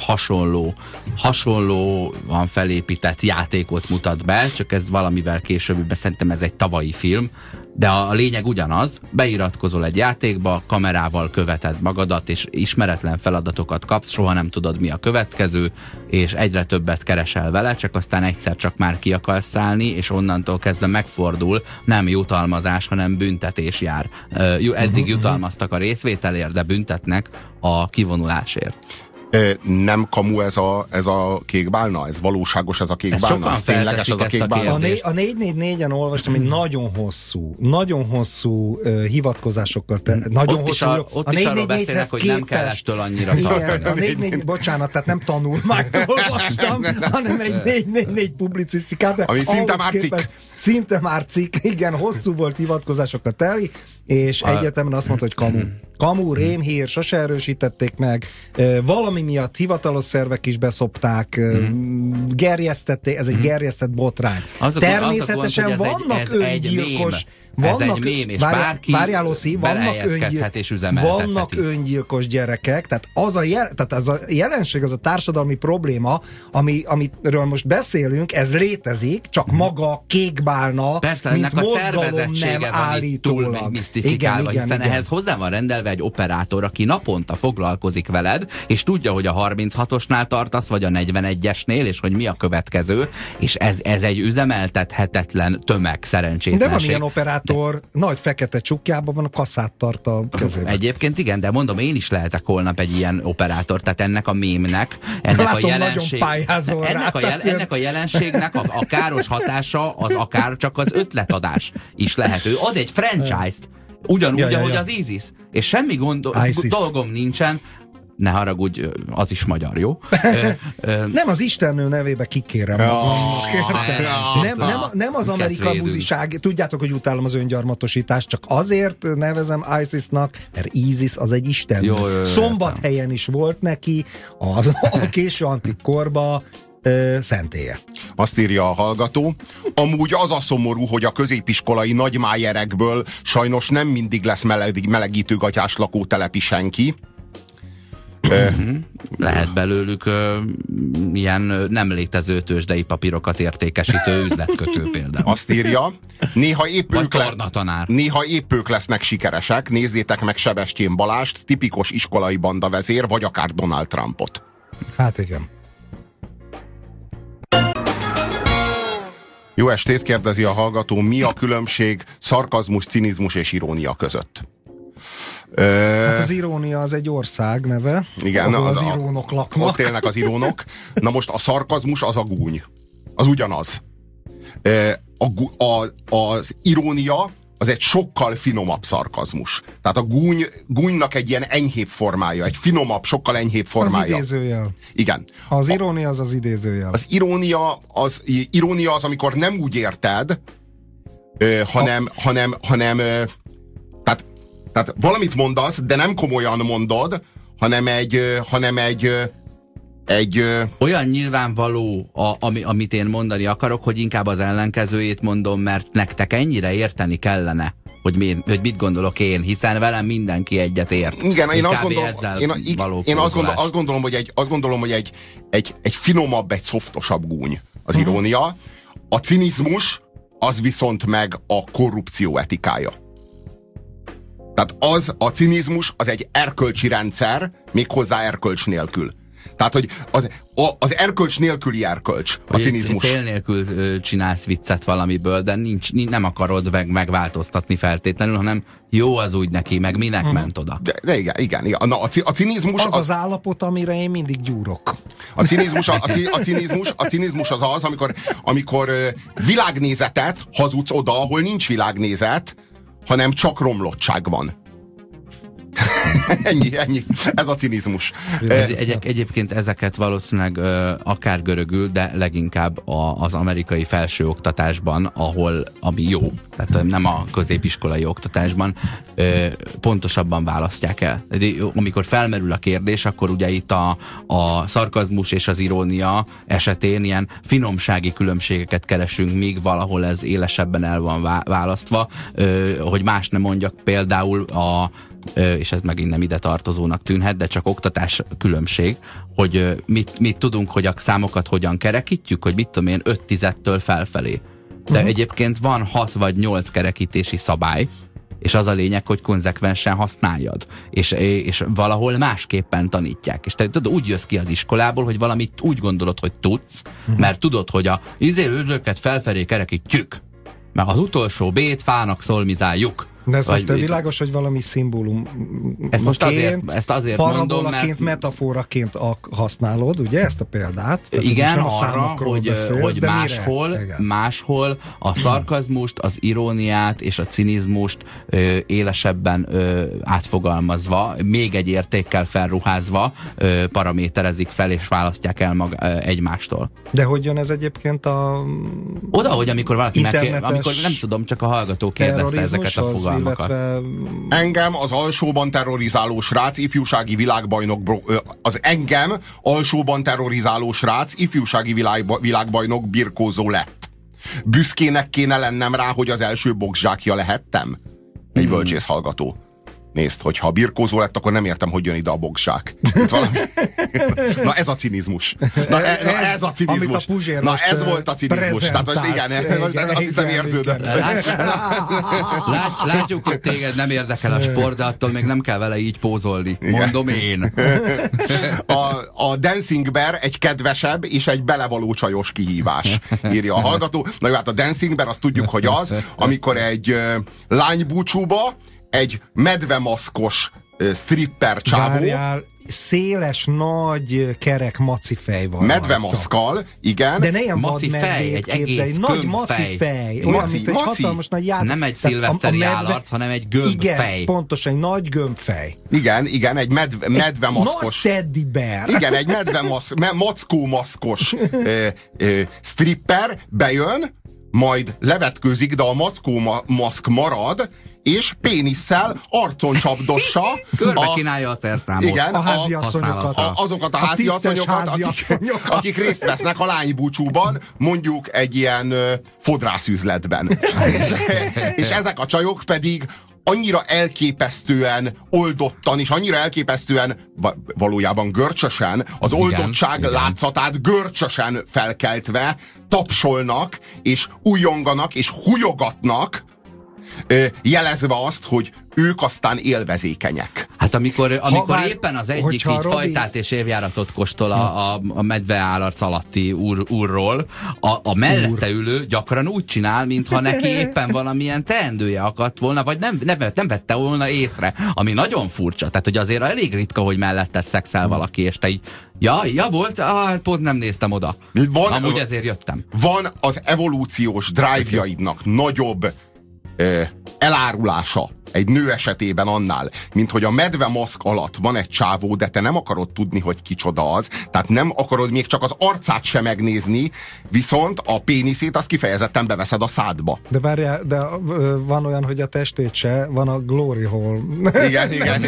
hasonlóan felépített játékot mutat be, csak ez valamivel később, szerintem ez egy tavalyi film, De a lényeg ugyanaz, beiratkozol egy játékba, kamerával követed magadat, és ismeretlen feladatokat kapsz, soha nem tudod, mi a következő, és egyre többet keresel vele, csak aztán egyszer csak már ki akarsz szállni, és onnantól kezdve megfordul, nem jutalmazás, hanem büntetés jár. Eddig jutalmaztak a részvételért, de büntetnek a kivonulásért. Nem kamu ez a kékbálna? Ez valóságos ez a kékbálna? Ez tényleges ez a kékbálna? A 444-en olvastam egy nagyon hosszú hivatkozásokkal. Ott is arról beszélnek, hogy nem kell ettől annyira tartani. A 444, bocsánat, tehát nem tanulmányt olvastam, hanem egy 444 publicisztikát. Ami szinte már cikk. Szinte már cikk, igen, hosszú volt hivatkozásokkal teli, és egyetemen azt mondta, hogy kamu. Kamu, rémhír, sose erősítették meg, valami miatt hivatalos szervek is beszopták, gerjesztették, ez egy gerjesztett botrány. Természetesen vannak öngyilkos... Ez egy mém, és bárki belehelyezkedhet és üzemeltetheti. Vannak öngyilkos gyerekek, tehát az a jelenség, az a társadalmi probléma, amiről most beszélünk, ez létezik, csak maga a kékbálna, persze, mint ennek a mozgalom nem állítólag. Túl misztifikálva, hiszen ehhez hozzá van rendelve egy operátor, aki naponta foglalkozik veled, és tudja, hogy a 36-osnál tartasz, vagy a 41-esnél, és hogy mi a következő, és ez egy üzemeltethetetlen tömeg, szerencsétlenség. De van ilyen operátor, nagy fekete csukjában van, a kasszát tart a kezében. Egyébként igen, de mondom, én is lehetek holnap egy ilyen operátor, tehát ennek a mémnek, ennek a jelenségnek a káros hatása az akár csak az ötletadás is lehet. Ő ad egy franchise-t, ugyanúgy, ahogy az ISIS, és semmi dolgom nincsen. Ne haragudj, az is magyar, jó? Nem az Istennő nevébe kikérem. Nem az Amerikai buziság. Tudjátok, hogy utálom az öngyarmatosítást, csak azért nevezem ISIS-nak, mert ISIS az egy istennő. Szombathelyen is volt neki, a késő antik korba szentélye. Azt írja a hallgató. Amúgy az a szomorú, hogy a középiskolai nagymájerekből sajnos nem mindig lesz melegítőgatyás lakótelepi senki. Lehet belőlük ilyen nem létező tőzsdei papírokat értékesítő üzletkötő például. Azt írja, néha épp ők lesznek sikeresek, nézzétek meg Sebestyén Balást, tipikus iskolai bandavezér, vagy akár Donald Trumpot. Hát igen. Jó estét, kérdezi a hallgató, mi a különbség szarkazmus, cinizmus és irónia között? Hát az irónia az egy ország neve, igen, ahol az irónok laknak. Ott élnek az irónok. Na most a szarkazmus az a gúny. Az ugyanaz. Az irónia az egy sokkal finomabb szarkazmus. Tehát a gúnynak egy ilyen enyhébb formája, egy finomabb, sokkal enyhébb formája. Az idézőjel. Igen. Az irónia az idézőjel. Az irónia az, amikor nem úgy érted, hanem tehát valamit mondasz, de nem komolyan mondod, hanem egy olyan nyilvánvaló, amit én mondani akarok, hogy inkább az ellenkezőjét mondom, mert nektek ennyire érteni kellene, hogy mit gondolok én, hiszen velem mindenki egyet ért. Igen, én azt gondolom, hogy egy finomabb, egy szoftosabb gúny az irónia. A cinizmus az viszont meg a korrupció etikája. Tehát a cinizmus az egy erkölcsi rendszer, méghozzá erkölcs nélkül. Tehát, hogy az erkölcs nélküli erkölcs, a cinizmus. Cél nélkül csinálsz viccet valamiből, de nem akarod megváltoztatni feltétlenül, hanem jó az úgy neki, meg minek ment oda. De igen. Na, a cinizmus... Az állapot, amire én mindig gyúrok. A cinizmus az, amikor világnézetet hazudsz oda, ahol nincs világnézet, hanem csak romlottság van. ennyi. Ez a cinizmus. Egyébként ezeket valószínűleg akár görögül, de leginkább az amerikai felsőoktatásban, ami jó, tehát nem a középiskolai oktatásban, pontosabban választják el. Amikor felmerül a kérdés, akkor ugye itt a szarkazmus és az irónia esetén ilyen finomsági különbségeket keresünk, míg valahol ez élesebben el van választva, hogy más nem mondjak, például és ez megint nem ide tartozónak tűnhet, de csak oktatás különbség, hogy mit tudunk, hogy a számokat hogyan kerekítjük, hogy mit tudom én 5-10-től felfelé. De egyébként van 6 vagy 8 kerekítési szabály, és az a lényeg, hogy konzekvensen használjad. És valahol másképpen tanítják. És te tudod, úgy jössz ki az iskolából, hogy valamit úgy gondolod, hogy tudsz, mert tudod, hogy a izélőzőket felfelé kerekítjük, mert az utolsó B-t fának szolmizáljuk. De ez most világos, hogy valami szimbólum. Ezt azért mondom, mert metaforaként használod, ugye ezt a példát? Tehát igen, arra, hogy máshol a szarkazmust, az iróniát és a cinizmust élesebben átfogalmazva, még egy értékkel felruházva paraméterezik fel, és választják el egymástól. De hogy jön ez egyébként oda, hogy amikor valaki amikor nem tudom, csak a hallgató kérdezte ezeket a fogalmakat. Engem az alsóban terrorizáló srác ifjúsági világbajnok birkózó lett. Büszkének kéne lennem rá, hogy az első boxzsákja lehettem? Egy bölcsész hallgató. Nézd, hogyha birkózó lett, akkor nem értem, hogy jön ide a boxzsák. Na ez a cinizmus. Na ez a cinizmus. Na ez volt a cinizmus. Tehát igen, azt hiszem érződött. Látjuk, hogy téged nem érdekel a sport, de attól még nem kell vele így pózolni. Mondom én. A Dancing Bear egy kedvesebb és egy belevaló csajos kihívás, írja a hallgató. Na jó, hát a Dancing Bear azt tudjuk, hogy az, amikor egy lánybúcsúba egy medvemaszkos stripper csávó. Várjál, széles, nagy, kerek macifej van. Medvemaszkal, igen. De ne ilyen vadmedvét képzelj. Nagy macifej. Olyan, mint egy hatalmas nagy játék. Nem egy szilveszteri állarc, hanem egy gömbfej. Igen, pontosan, egy nagy gömbfej. Igen, egy medvemaszkos. Nagy teddy bear. Igen, egy mackómaszkos stripper bejön, majd levetkőzik, de a mackómaszk marad, és pénisszel arcon csapdossa. Körbe kínálja a szerszámot. Igen, a háziasszonyokat. Azokat a háziasszonyokat, akik részt vesznek a lánybúcsúban, mondjuk egy ilyen fodrászüzletben. és ezek a csajok pedig annyira elképesztően oldottan, és annyira elképesztően valójában görcsösen, az oldottság látszatát görcsösen felkeltve tapsolnak, és újonganak, és hújogatnak, jelezve azt, hogy ők aztán élvezékenyek. Hát amikor éppen az egyik így fajtát és évjáratot kóstol a medveállarc alatti úrról, a mellette ülő gyakran úgy csinál, mintha neki éppen valamilyen teendője akadt volna, vagy nem vette volna észre, ami nagyon furcsa. Tehát, hogy azért elég ritka, hogy melletted szexel valaki, és te így, ja volt? Pont nem néztem oda. Amúgy ezért jöttem. Van az evolúciós drive-jaidnak nagyobb elárulása egy nő esetében annál, mint hogy a medvemaszk alatt van egy csávó, de te nem akarod tudni, hogy kicsoda az, tehát nem akarod még csak az arcát sem megnézni, viszont a péniszét azt kifejezetten beveszed a szádba. De várjál, de van olyan, hogy a testét se, van a Glory Hole. Igen.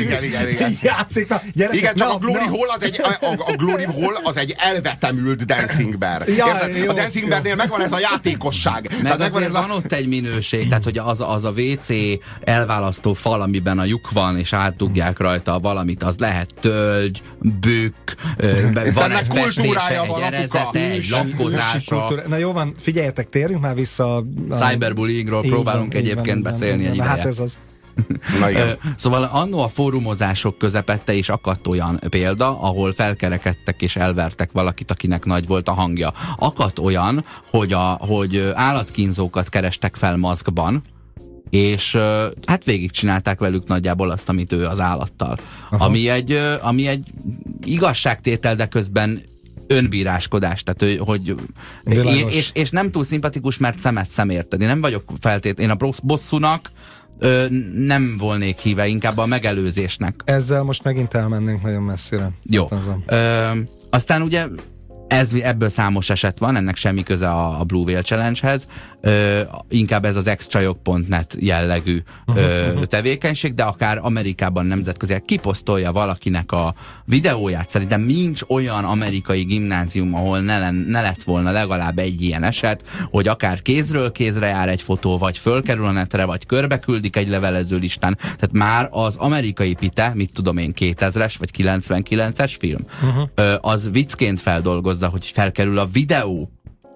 Igen, csak a Glory Hole az egy elvetemült Dancing Bear. A Dancing Bearnél megvan ez a játékosság. Meg azért van ott egy minőség, tehát hogy az a WC elválasztó fal, amiben a lyuk van, és átdugják rajta valamit, az lehet tölgy, bükk, van egy festése, egy erezete, egy lakkozása. Na jó van, figyeljetek, térjünk már vissza. Cyberbullyingról próbálunk egyébként beszélni egy ideje. Hát ez az. Szóval annó a fórumozások közepette is akadt olyan példa, ahol felkerekedtek és elvertek valakit, akinek nagy volt a hangja. Akadt olyan, hogy állatkínzókat kerestek fel maszkban, és hát végigcsinálták velük nagyjából azt, amit ő az állattal. Ami egy igazságtétel, de közben önbíráskodás, tehát hogy és nem túl szimpatikus, mert szemet szem, érted. Én nem vagyok én a bosszúnak nem volnék híve, inkább a megelőzésnek. Ezzel most megint elmennénk nagyon messzire. Jó. Aztán ugye ebből számos eset van, ennek semmi köze a Blue Whale Challenge-hez, inkább ez az extrajog.net jellegű tevékenység, de akár Amerikában nemzetközileg kiposztolja valakinek a videóját. Szerintem nincs olyan amerikai gimnázium, ahol ne lett volna legalább egy ilyen eset, hogy akár kézről kézre jár egy fotó, vagy fölkerül a netre, vagy körbe küldik egy levelező listán. Tehát már az amerikai pite, mit tudom én, 2000-es vagy 99-es film, az viccként feldolgozza, hogy felkerül a videó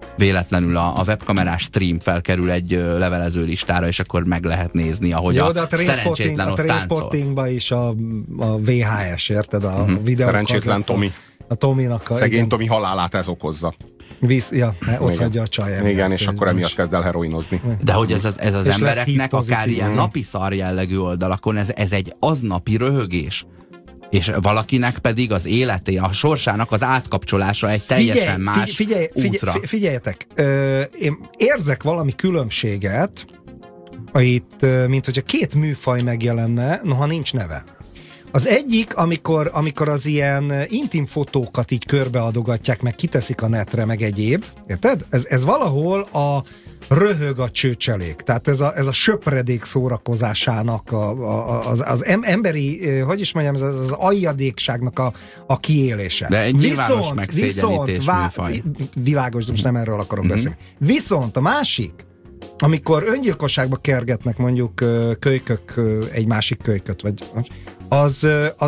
véletlenül a webkamerás stream felkerül egy levelező listára, és akkor meg lehet nézni, ahogy a szerencsétlen ott táncol. A Trainspottingban is a VHS, érted? A videó. Szerencsétlen Tomi. A Tominak szegény Tomi halálát ez okozza. Ott hagyja a csaj. Igen, és akkor emiatt kezd el heroinozni. De hogy ez az embereknek akár ilyen napi szar jellegű oldalakon, ez egy aznapi röhögés. És valakinek pedig az életé, a sorsának az átkapcsolása egy teljesen más útra. Figyeljetek, én érzek valami különbséget, itt, mint hogyha két műfaj megjelenne, noha nincs neve. Az egyik, amikor az ilyen intim fotókat így körbeadogatják, meg kiteszik a netre, meg egyéb, érted? Ez valahol a röhög a csőcselék. Tehát ez a söpredék szórakozásának, az emberi, hogy is mondjam, ez az aljadékságnak a kiélése. De egy nyilvános megszégyenítés műfaj. Világos, de most nem erről akarok beszélni. Viszont a másik, amikor öngyilkosságba kergetnek mondjuk kölykök egy másik kölyköt, vagy az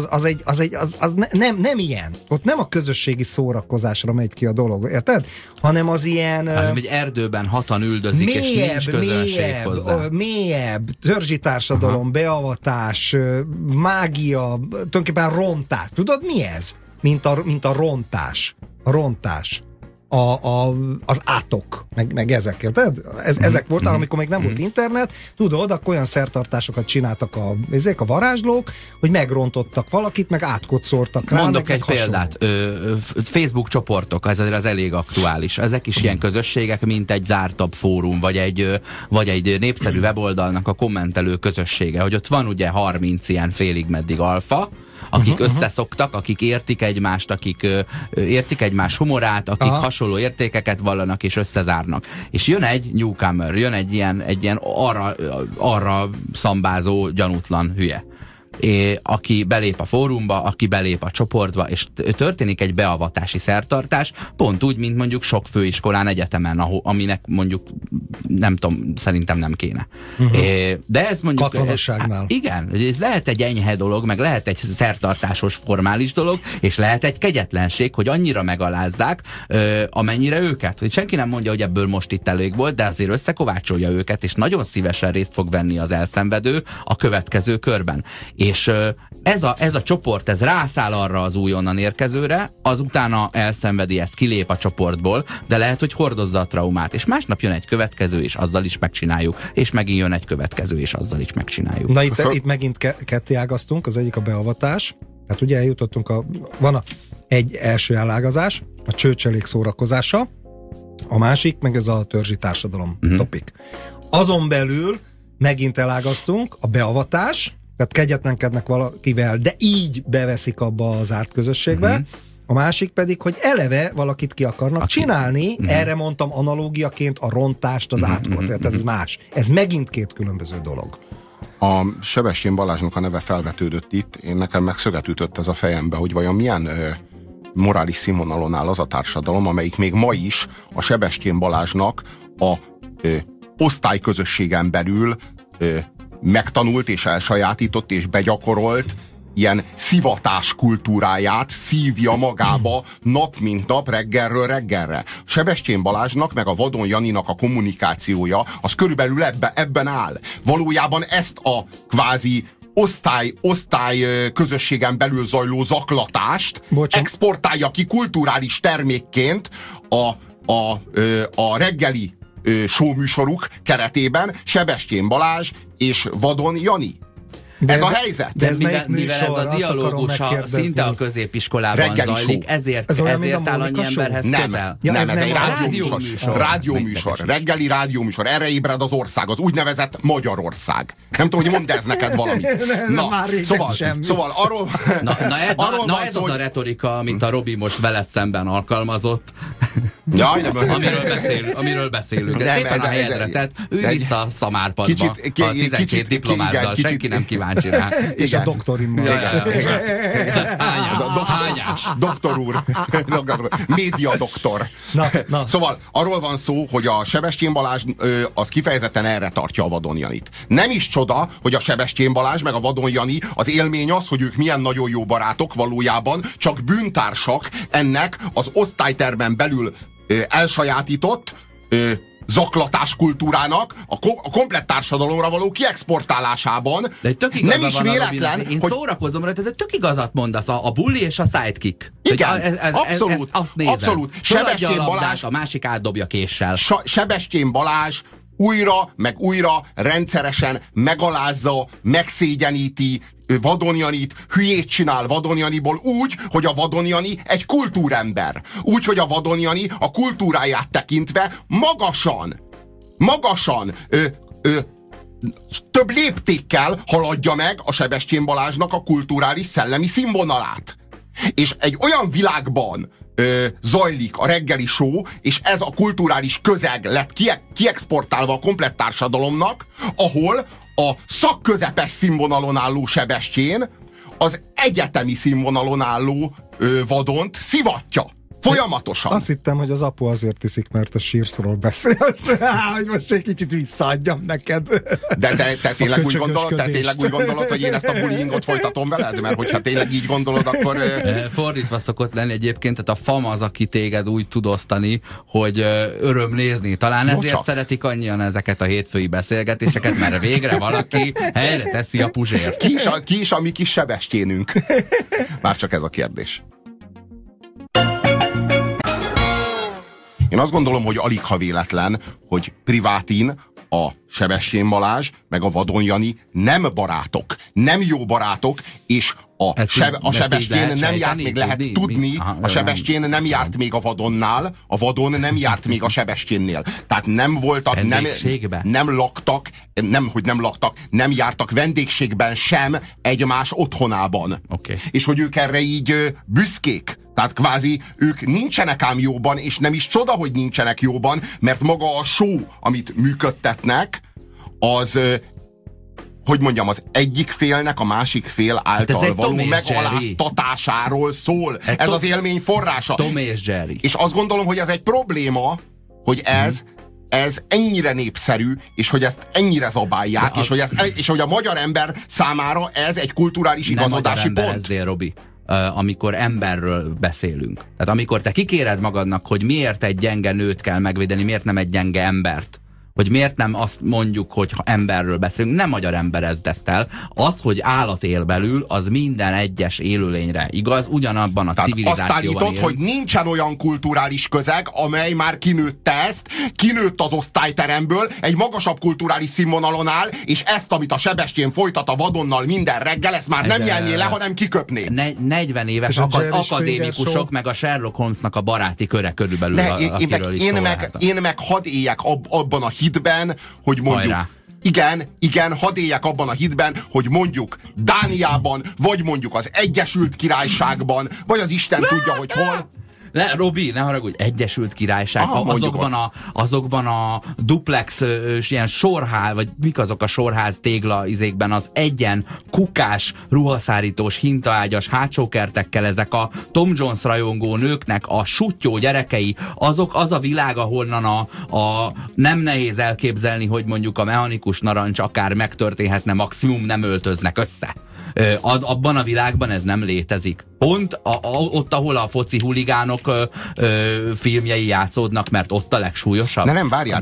nem ilyen. Ott nem a közösségi szórakozásra megy ki a dolog, érted? Hanem az ilyen... Hanem egy erdőben hatan üldözik, és nincs közönség hozzá. Mélyebb, törzsi társadalom, beavatás, mágia, tulajdonképpen rontás. Tudod, mi ez? Mint a rontás. A rontás. Az átok, meg ezek, érted? Ezek voltak, amikor még nem volt internet, tudod, akkor olyan szertartásokat csináltak a varázslók, hogy megrontottak valakit, meg átkot szórtak rá. Mondok egy példát. Facebook csoportok, ez az elég aktuális. Ezek is ilyen közösségek, mint egy zártabb fórum, vagy egy népszerű weboldalnak a kommentelő közössége, hogy ott van ugye 30 ilyen félig meddig alfa, akik összeszoktak, akik értik egymást, akik értik egymás humorát, akik hasonló értékeket vallanak és összezárnak. És jön egy newcomer, jön egy ilyen arra szambázó gyanútlan hülye, aki belép a fórumba, aki belép a csoportba, és történik egy beavatási szertartás, pont úgy, mint mondjuk sok főiskolán, egyetemen, aminek mondjuk nem tudom, szerintem nem kéne. De ez mondjuk... Katonasságnál. Igen, ez lehet egy enyhe dolog, meg lehet egy szertartásos formális dolog, és lehet egy kegyetlenség, hogy annyira megalázzák, amennyire őket. Hogy senki nem mondja, hogy ebből most itt elég volt, de azért összekovácsolja őket, és nagyon szívesen részt fog venni az elszenvedő a következő körben. És ez a csoport, ez rászáll arra az újonnan érkezőre, az utána elszenvedi, ezt kilép a csoportból, de lehet, hogy hordozza a traumát, és másnap jön egy következő, és azzal is megcsináljuk, és megint jön egy következő, és azzal is megcsináljuk. Na itt megint ketté ágaztunk, az egyik a beavatás, tehát ugye eljutottunk van egy első elágazás, a csőcselék szórakozása, a másik, meg ez a törzsi társadalom topik. Azon belül megint elágaztunk, a beavatás, tehát kegyetlenkednek valakivel, de így beveszik abba az árt közösségbe. A másik pedig, hogy eleve valakit ki akarnak csinálni, erre mondtam analógiaként a rontást, az átkot. Tehát ez más. Ez megint két különböző dolog. A Sebestyén Balázsnak a neve felvetődött itt, nekem meg szöget ütött ez a fejembe, hogy vajon milyen morális színvonalon áll az a társadalom, amelyik még ma is a Sebestyén Balázsnak a osztályközösségen belül megtanult és elsajátított és begyakorolt ilyen szivatás kultúráját szívja magába nap mint nap, reggelről reggelre. Sebestyén Balázsnak meg a Vadon Janinak a kommunikációja az körülbelül ebben áll. Valójában ezt a kvázi osztály közösségen belül zajló zaklatást exportálja ki kulturális termékként a reggeli showműsoruk keretében Sebestyén Balázs és Vadon Jani. Ez a helyzet. De mivel ez a dialógus szinte a középiskolában reggeli zajlik, ezért áll annyi emberhez közel. Nem, ez egy rádióműsor. Reggeli rádióműsor. Erre ébred az ország, az úgynevezett Magyarország. Nem tudom, hogy mondd ez neked valamit. Szóval arról... Na ez az a retorika, amit a Robi most veled szemben alkalmazott. Amiről beszélünk. Ez szépen a helyedre. Tehát ülj vissza a szamárpadba a 12 diplomáddal. Senki nem kíváncsi rá. És a doktorimmal. Hányás. Doktor úr. Média doktor. Na. Szóval arról van szó, hogy a Sebestyén Balázs az kifejezetten erre tartja a Vadon Janit. Nem is csoda, hogy a Sebestyén Balázs meg a Vadon Jani, az élmény az, hogy ők milyen nagyon jó barátok, valójában csak bűntársak ennek az osztálytermen belül elsajátított zaklatás kultúrának a komplett társadalomra való kiexportálásában. Nem is véletlen, én hogy... szórakozom rá, de tök igazat mondasz, a bully és a sidekick. Igen, abszolút. Azt nézem. Abszolút. Sebestyén Balázs, a másik átdobja késsel. Sebestyén Balázs újra, meg újra rendszeresen megalázza, megszégyeníti, vadonjanít, hülyét csinál Vadonjaniból úgy, hogy a Vadonjani egy kultúrember. Úgy, hogy a Vadonjani a kultúráját tekintve magasan több léptékkel haladja meg a Sebestyén Balázsnak a kulturális szellemi színvonalát. És egy olyan világban zajlik a reggeli show, és ez a kulturális közeg lett kiexportálva a komplett társadalomnak, ahol a szakközepes színvonalon álló Sebestyén az egyetemi színvonalon álló Vadont szivatja. Folyamatosan. Azt hittem, hogy az apu azért iszik, mert a sírszról beszélsz. Hogy most egy kicsit visszaadjam neked. De te tényleg úgy gondolod, hogy én ezt a bullyingot folytatom veled? Mert hogyha tényleg így gondolod, akkor... Fordítva szokott lenni egyébként, tehát a fam az, aki téged úgy tud osztani, hogy öröm nézni. Talán ezért szeretik annyian ezeket a hétfői beszélgetéseket, mert végre valaki helyre teszi a puzsért. Ki is a mi kis Sebestyénünk? Már csak ez a kérdés. Én azt gondolom, hogy alig ha véletlen, hogy privátin a Sebestyén Balázs meg a Vadonjani nem barátok, nem jó barátok, és a Sebestyén nem járt még, lehet tudni, a Sebestyén nem járt még a Vadonnál, a Vadon nem járt még a Sebestyénnél. Tehát nem voltak, nem laktak, nem jártak vendégségben sem egymás otthonában. Okay. És hogy ők erre így büszkék. Tehát kvázi ők nincsenek ám jóban, és nem is csoda, hogy nincsenek jóban, mert maga a show, amit működtetnek, az, hogy mondjam, az egyik félnek a másik fél által való megaláztatásáról szól. Ez az élmény forrása. Tom és Jerry. És azt gondolom, hogy ez egy probléma, hogy ez ennyire népszerű, és hogy ezt ennyire zabálják, és hogy a magyar ember számára ez egy kulturális igazodási pont. Ezzel, Robi. Amikor emberről beszélünk. Tehát amikor te kikéred magadnak, hogy miért egy gyenge nőt kell megvédeni, miért nem egy gyenge embert, hogy miért nem azt mondjuk, hogy ha emberről beszélünk, nem magyar emberezd ezt el. Az, hogy állat él belül, az minden egyes élőlényre igaz, ugyanabban a civilizációban azt állítod, hogy nincsen olyan kulturális közeg, amely már kinőtte ezt, kinőtt az osztályteremből, egy magasabb kulturális színvonalon áll, és ezt, amit a Sebestyén folytat a Vadonnal minden reggel, ezt már nem jelné le, hanem kiköpné. 40 éves akadémikusok, meg a Sherlock Holmesnak a baráti köre körülbelül, akiről is szól. Én meg hadd éljek abban a hitben, hogy mondjuk igen, hadd éljek abban a hitben, hogy mondjuk Dániában, vagy mondjuk az Egyesült Királyságban, vagy az Isten tudja, hogy hol. Robi, ne haragudj, Egyesült Királyság, azokban a duplex ilyen sorház, vagy mik azok a sorház tégla izékben, az egyen kukás, ruhaszárítós, hintaágyas hátsókertekkel, ezek a Tom Jones rajongó nőknek a suttyó gyerekei, az a világ, ahonnan a nem nehéz elképzelni, hogy mondjuk a mechanikus narancs akár megtörténhetne, maximum nem öltöznek össze. Abban a világban ez nem létezik. Pont ott, ahol a foci huligánok filmjei játszódnak, mert ott a legsúlyosabb. De nem várjál,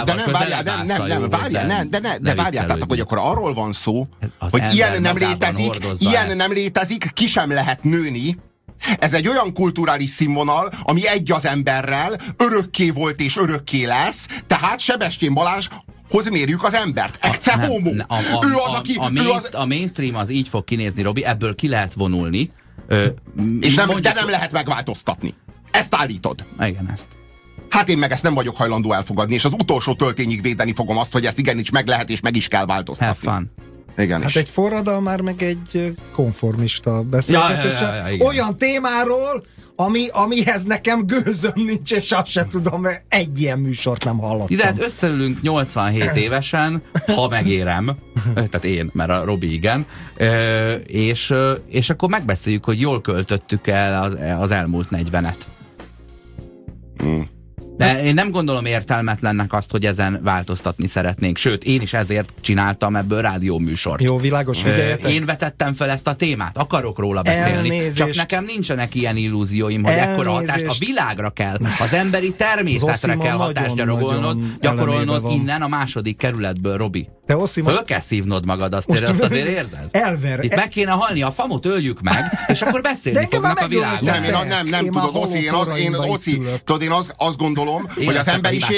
tehát hogy akkor arról van szó, hogy ilyen nem létezik, ki sem lehet nőni. Ez egy olyan kulturális színvonal, ami egy az emberrel, örökké volt és örökké lesz, tehát Sebestyén Balázs hoz mérjük az embert. Ecce homo. A mainstream az így fog kinézni, Robi, ebből ki lehet vonulni. És nem lehet megváltoztatni. Ezt állítod. Igen, ezt. Hát én meg ezt nem vagyok hajlandó elfogadni, és az utolsó töltényig védeni fogom azt, hogy ezt igenis meg lehet, és meg is kell változtatni. Have fun. Igen hát is. egy forradalmár, meg egy konformista beszélgetés. Olyan témáról, amihez nekem gőzöm nincs, és azt se tudom, mert egy ilyen műsort nem hallottam. Ide hát összeülünk 87 évesen, ha megérem, tehát én, mert a Robi igen, és akkor megbeszéljük, hogy jól költöttük el az elmúlt 40-et. De én nem gondolom értelmetlennek azt, hogy ezen változtatni szeretnénk. Sőt, én is ezért csináltam ebből rádióműsort. Jó, világos, figyeljetek. Én vetettem fel ezt a témát, akarok róla beszélni. Elnézést. Csak nekem nincsenek ilyen illúzióim, hogy ekkora hatást a világra kell, az emberi természetre kell hatást gyakorolnod innen a második kerületből, Robi. Te Oszi, föl kell szívnod magad, azt azért érzed? Itt meg kéne halni, a famot öljük meg, és akkor beszélni fognak a világon. Nem tudod, Oszi, én azt gondolom, hogy az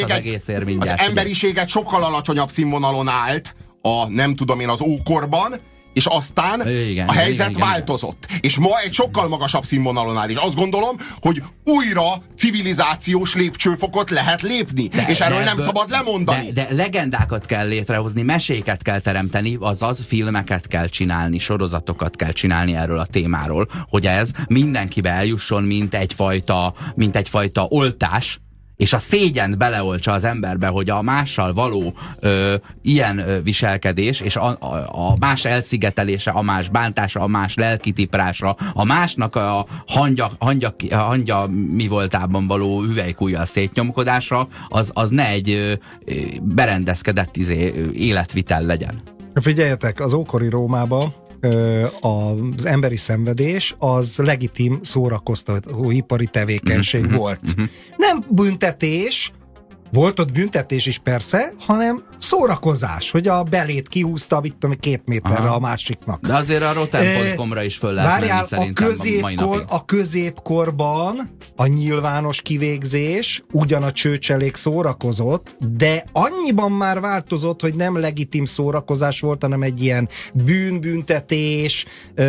emberiséget sokkal alacsonyabb színvonalon állt az ókorban, és aztán a helyzet változott. És ma egy sokkal magasabb színvonalon áll. És azt gondolom, hogy újra civilizációs lépcsőfokot lehet lépni. És erről nem szabad lemondani. De legendákat kell létrehozni, meséket kell teremteni, azaz filmeket kell csinálni, sorozatokat kell csinálni erről a témáról, hogy ez mindenkibe eljusson, mint egyfajta oltás, és a szégyent beleoltsa az emberbe, hogy a mással való ilyen viselkedés, és a más elszigetelése, a más bántása, a más lelkitiprása, a másnak a hangya mi voltában való hüvelykujjal szétnyomkodása, az ne egy berendezkedett életvitel legyen. Figyeljetek, az ókori Rómában az emberi szenvedés az legitim szórakoztatóipari tevékenység volt. Nem büntetés, volt ott büntetés is persze, hanem szórakozás, hogy a belét kihúzta, mit tudom, 2 méterre a másiknak. De azért a rotten.com-ra is föl lehet menni szerintem mai napig. A középkorban a nyilvános kivégzés ugyan a csőcselék szórakozott, de annyiban már változott, hogy nem legitim szórakozás volt, hanem egy ilyen bűnbüntetés,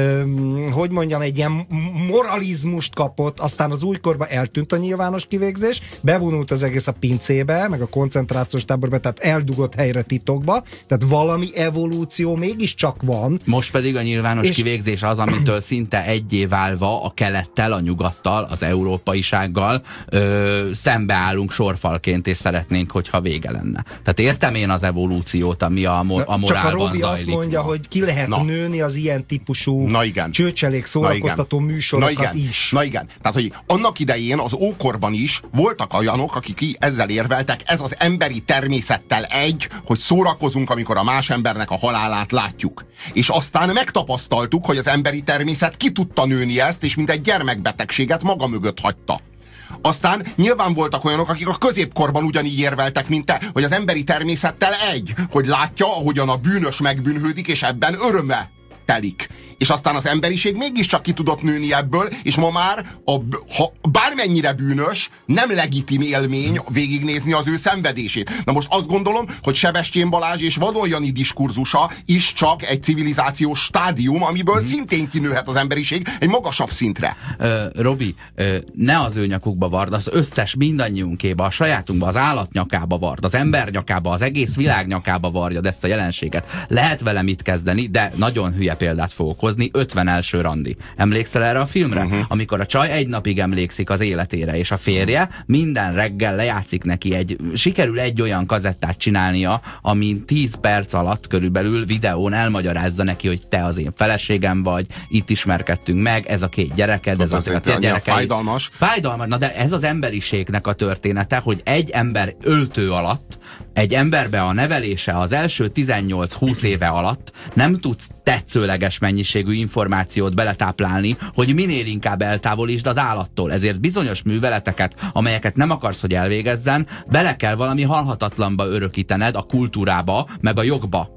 hogy mondjam, egy ilyen moralizmust kapott, aztán az újkorban eltűnt a nyilvános kivégzés, bevonult az egész a pincébe, meg a koncentrációs táborba, tehát eldugott helyre titokba, tehát valami evolúció mégiscsak van. Most pedig a nyilvános kivégzés az, amitől szinte egyé válva a kelettel, a nyugattal, az európaisággal szembeállunk sorfalként, és szeretnénk, hogyha vége lenne. Tehát értem én az evolúciót, ami a morálban csak a Robi zajlik. Azt mondja, hogy ki lehet nőni az ilyen típusú csőcselék szórakoztató műsorokat is. Na igen. Tehát, hogy annak idején az ókorban is voltak olyanok, akik ezzel érveltek, ez az emberi természettel egy, hogy szórakozunk, amikor a más embernek a halálát látjuk. És aztán megtapasztaltuk, hogy az emberi természet ki tudta nőni ezt, és mindegy gyermekbetegséget maga mögött hagyta. Aztán nyilván voltak olyanok, akik a középkorban ugyanígy érveltek, mint te, hogy az emberi természettel egy, hogy látja, ahogyan a bűnös megbűnhődik, és ebben öröme telik. És aztán az emberiség mégiscsak ki tudott nőni ebből, és ma már ha bármennyire bűnös, nem legitim élmény végignézni az ő szenvedését. Na most azt gondolom, hogy Sebestyén Balázs és Vadon Jani diskurzusa is csak egy civilizációs stádium, amiből szintén kinőhet az emberiség egy magasabb szintre. Robi, ne az ő nyakukba vard, az összes mindannyiunkéba, a sajátunkba, az állat nyakába vard, az ember nyakába, az egész világ nyakába varjad ezt a jelenséget. Lehet vele mit kezdeni, de nagyon hülye példát fogok hozni, 51. randi. Emlékszel erre a filmre? Amikor a csaj egy napig emlékszik az életére, és a férje minden reggel lejátszik neki sikerül egy olyan kazettát csinálnia, amin 10 perc alatt körülbelül videón elmagyarázza neki, hogy te az én feleségem vagy, itt ismerkedtünk meg, ez a 2 gyereked, ez az a 2 gyereked. Fájdalmas. Na de ez az emberiségnek a története, hogy egy ember öltő alatt, egy emberbe a nevelése az első 18-20 éve alatt nem tudsz tetszőleges mennyiségű információt beletáplálni, hogy minél inkább eltávolítsd az állattól. Ezért bizonyos műveleteket, amelyeket nem akarsz, hogy elvégezzen, bele kell valami halhatatlanba örökítened, a kultúrába, meg a jogba.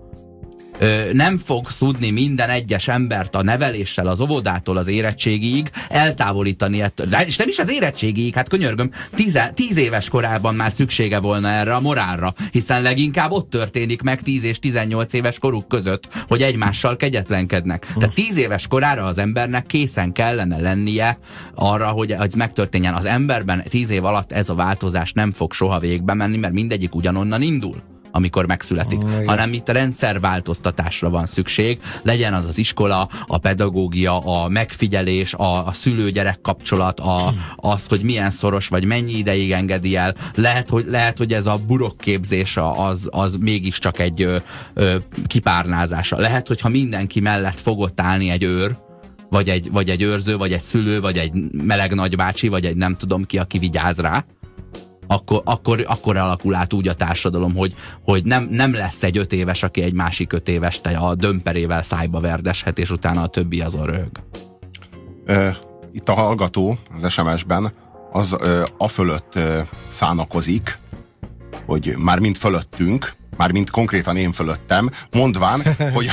Nem fogsz tudni minden egyes embert a neveléssel, az óvodától az érettségig eltávolítani ettől. És nem is az érettségig, hát könyörgöm, 10 éves korában már szüksége volna erre a morálra, hiszen leginkább ott történik meg 10 és 18 éves koruk között, hogy egymással kegyetlenkednek. Tehát 10 éves korára az embernek készen kellene lennie arra, hogy ez megtörténjen. Az emberben 10 év alatt ez a változás nem fog soha végbe menni, mert mindegyik ugyanonnan indul, amikor megszületik, hanem itt a rendszerváltoztatásra van szükség, legyen az az iskola, a pedagógia, a megfigyelés, a szülő-gyerek kapcsolat, az, hogy milyen szoros vagy mennyi ideig engedi el. Lehet, hogy ez a burokképzés az mégiscsak egy kipárnázása. Lehet, hogyha mindenki mellett fogott állni egy őr, vagy egy őrző, vagy egy szülő, vagy egy meleg nagybácsi, vagy egy nem tudom ki, aki vigyáz rá, akkor alakul át úgy a társadalom, hogy nem lesz egy 5 éves, aki egy másik 5 éves a dömperével szájba verdeshet, és utána a többi azon röhög. Itt a hallgató az SMS-ben az afölött szánakozik, hogy már mind fölöttünk, mármint konkrétan én fölöttem, mondván,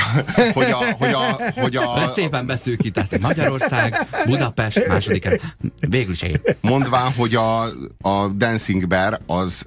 hogy a szépen beszűkített Magyarország, Budapest, második, végül is én. Mondván, hogy a Dancing Bear az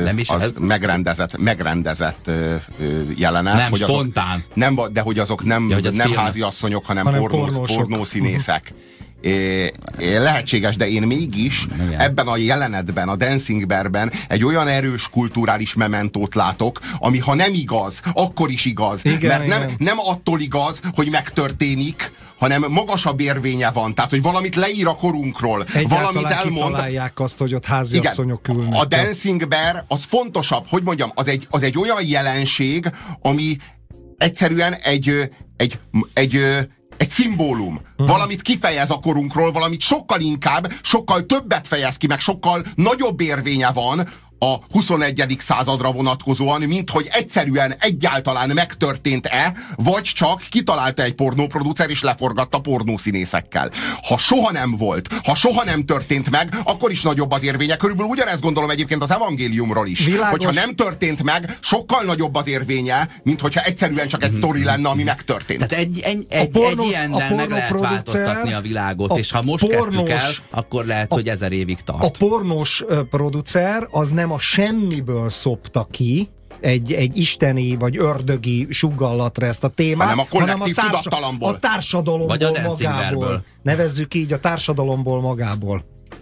megrendezett jelenet. Nem hogy spontán. De hogy azok nem háziasszonyok, hanem pornószínészek. Lehetséges, de én mégis ebben a jelenetben, a Dancing Bearben egy olyan erős kulturális mementót látok, ami ha nem igaz, akkor is igaz. Igen, mert nem attól igaz, hogy megtörténik, hanem magasabb érvénye van. Tehát, hogy valamit leír a korunkról. Valamit elmond. Kitalálják azt, hogy ott háziasszonyok ülnek. A Dancing Bear az fontosabb, hogy mondjam, az egy olyan jelenség, ami egyszerűen egy szimbólum. Valamit kifejez a korunkról, valamit sokkal többet fejez ki, meg sokkal nagyobb érvénye van a 21. századra vonatkozóan, mint hogy egyszerűen egyáltalán megtörtént-e, vagy csak kitalálta egy pornóproducer és leforgatta pornószínészekkel. Ha soha nem volt, ha soha nem történt meg, akkor is nagyobb az érvénye. Körülbelül ugyanezt gondolom egyébként az evangéliumról is. Világos. Hogyha nem történt meg, sokkal nagyobb az érvénye, mint hogyha egyszerűen csak egy sztori lenne, ami megtörtént. Tehát egy ilyennel meg lehet változtatni a világot, és ha most kezdtük el, akkor lehet, hogy 1000 évig tart. A pornós producer az nem a semmiből szopta ki egy isteni vagy ördögi sugallatra ezt a témát, hanem a kollektív tudattalamból. A társadalomból vagy a magából. Nevezzük így, a társadalomból magából.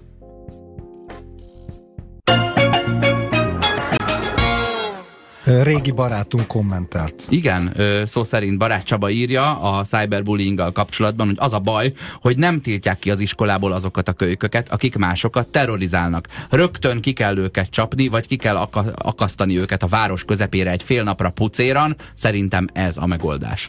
Régi barátunk kommentelt. Igen, szó szerint Barát Csaba írja a cyberbullyinggal kapcsolatban, hogy az a baj, hogy nem tiltják ki az iskolából azokat a kölyköket, akik másokat terrorizálnak. Rögtön ki kell őket csapni, vagy ki kell akasztani őket a város közepére egy fél napra pucéran. Szerintem ez a megoldás.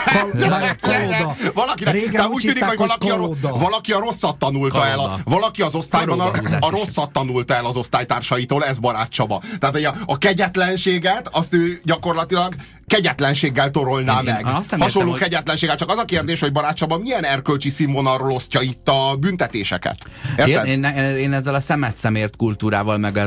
Úgy tűnik, hogy valaki a rosszat tanulta el. Valaki az osztályban a rosszat tanulta el az osztálytársaitól, ez Barát Csaba. Tehát a kegyetlenséget azt ő gyakorlatilag kegyetlenséggel torolná meg. Hasonló kegyetlenséggel. Csak az a kérdés, hogy Barát Csaba milyen erkölcsi színvonalról osztja itt a büntetéseket. Én ezzel a szemért kultúrával, meg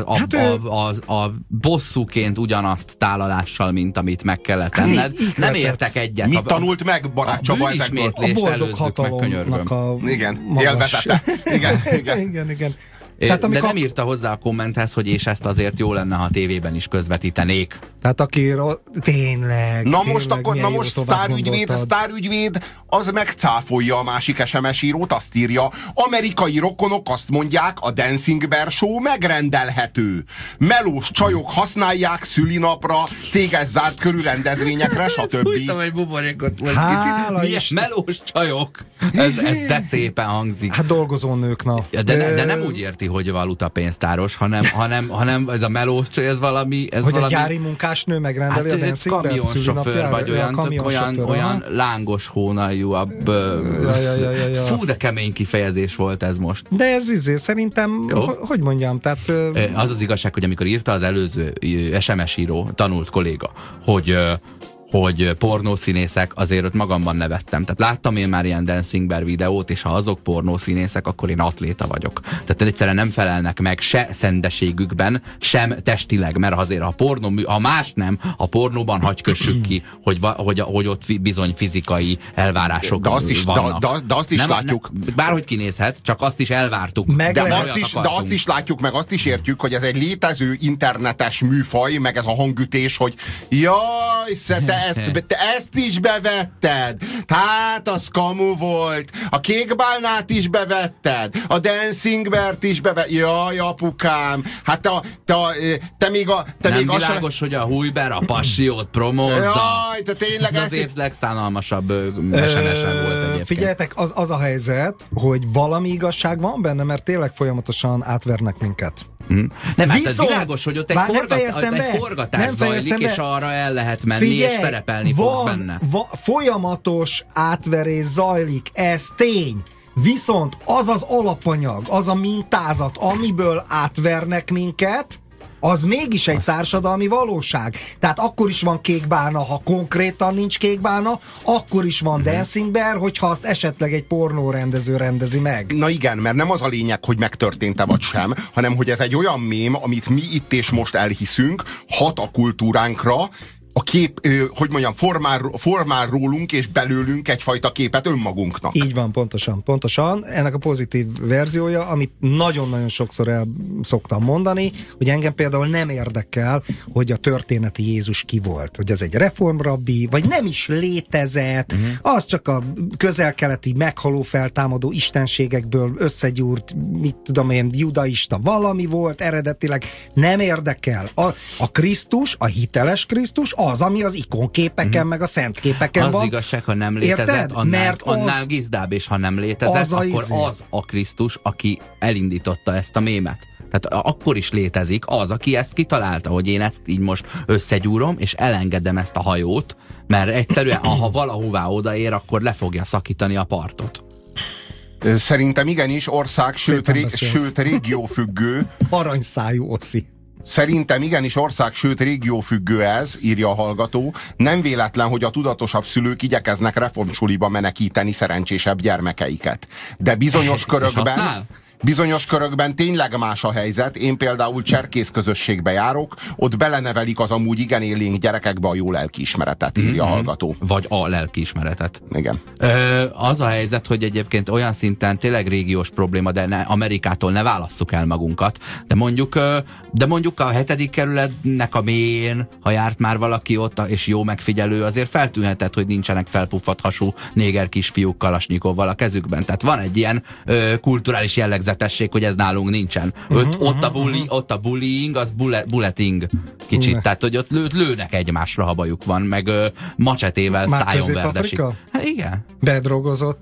a bosszúként ugyanazt tálalással, mint amit meg kellett tenned. Nem értek egyet. Mit tanult meg Barát Csaba ezekből? A boldog hatalomnak igen, élvezete. Igen. Tehát, de nem írta hozzá a kommenthez, hogy és ezt azért jó lenne, ha a tévében is közvetítenék. Tehát aki tényleg... Na most sztárügyvéd az megcáfolja a másik SMS írót, azt írja: amerikai rokonok azt mondják, a Dancing Bear Show megrendelhető. Melós csajok használják szülinapra, céges zárt körű rendezvényekre, stb. Hújtam egy buborékot most kicsit. Milyen melós csajok? Ez de szépen hangzik. Hát dolgozó nőknak. De nem úgy érti, hogy valutapénztáros, hanem ez a melós csaj, ez valami... Hogy a gyári munkásnő megrendeli a Dancing Bear kamionsofőr, vagy olyan lángos hónaljúabb... Fú, de kemény kifejezés volt ez most. De ez szerintem, hogy mondjam, tehát... Az az igazság, hogy amikor írta az előző SMS író, tanult kolléga, hogy pornószínészek, azért ott magamban nevettem. Tehát láttam én már ilyen Dancing Bear videót, és ha azok pornószínészek, akkor én atléta vagyok. Tehát egyszerűen nem felelnek meg se szendeségükben, sem testileg, mert azért ha más nem, a pornóban hagy kössük ki, hogy ott bizony fizikai elvárások vannak. De azt is látjuk. Bárhogy kinézhet, csak azt is elvártuk. De azt is látjuk, meg azt is értjük, hogy ez egy létező internetes műfaj, meg ez a hangütés, hogy jaj, te ezt is bevetted. Hát az kamu volt. A kékbálnát is bevetted. A Dancing Beart is bevetted. Jaj, apukám. Hát te még világos, hogy a Hújber a passiót promózza. Jaj, te tényleg ez az év legszánalmasabb SMS-en volt egyébként. Figyeljetek, az a helyzet, hogy valami igazság van benne, mert tényleg folyamatosan átvernek minket. Nem, hát ez világos, hogy ott egy forgatás zajlik, és arra el lehet menni, és szerepelni fogsz benne. Folyamatos átverés zajlik, ez tény. Viszont az az alapanyag, az a mintázat, amiből átvernek minket, az mégis egy társadalmi valóság. Tehát akkor is van kékbálna, ha konkrétan nincs kékbálna, akkor is van Dancing Bear, hogyha azt esetleg egy pornórendező rendezi meg. Na igen, mert nem az a lényeg, hogy megtörtént-e vagy sem, hanem hogy ez egy olyan mém, amit mi itt és most elhiszünk, hat a kultúránkra, a kép, hogy mondjam, formál rólunk és belőlünk egyfajta képet önmagunknak. Így van, pontosan. Ennek a pozitív verziója, amit nagyon-nagyon sokszor el szoktam mondani, hogy engem például nem érdekel, hogy a történeti Jézus ki volt. Hogy ez egy reformrabbi, vagy nem is létezett, az csak a közel-keleti meghaló feltámadó istenségekből összegyúrt, mit tudom én, judaista valami volt eredetileg. Nem érdekel. A Krisztus, a hiteles Krisztus, az, ami az ikonképeken, meg a szentképeken az van. Az igazság, ha nem létezett, annál gizdább, és ha nem létezett, akkor az a Krisztus, aki elindította ezt a mémet. Tehát akkor is létezik az, aki ezt kitalálta, hogy én ezt így most összegyúrom, és elengedem ezt a hajót, mert egyszerűen, ha valahová odaér, akkor le fogja szakítani a partot. Szerintem igenis ország, sőt régiófüggő. Aranyszájú Oszi. Szerintem igenis ország, sőt régiófüggő ez, írja a hallgató. Nem véletlen, hogy a tudatosabb szülők igyekeznek reformsuliba menekíteni szerencsésebb gyermekeiket. De bizonyos körökben tényleg más a helyzet. Én például cserkész közösségbe járok, ott belenevelik az amúgy igen élénk gyerekekbe a jó lelkiismeretet, írja a hallgató. Vagy a lelkiismeretet. Igen. Az a helyzet, hogy egyébként olyan szinten tényleg régiós probléma, de Amerikától ne válasszuk el magunkat. De mondjuk a 7. kerületnek a mélyén, ha járt már valaki ott, és jó megfigyelő, azért feltűnhetett, hogy nincsenek felpuffadt hasú néger kisfiúk kalasnyikovval a kezükben. Tehát van egy ilyen kulturális jellegzetesség, hogy ez nálunk nincsen. Ott a bullying, az bulleting kicsit. Tehát, hogy ott lőnek egymásra, ha bajuk van, meg macsetével szájon verdesik. Hát igen. Bedrogozott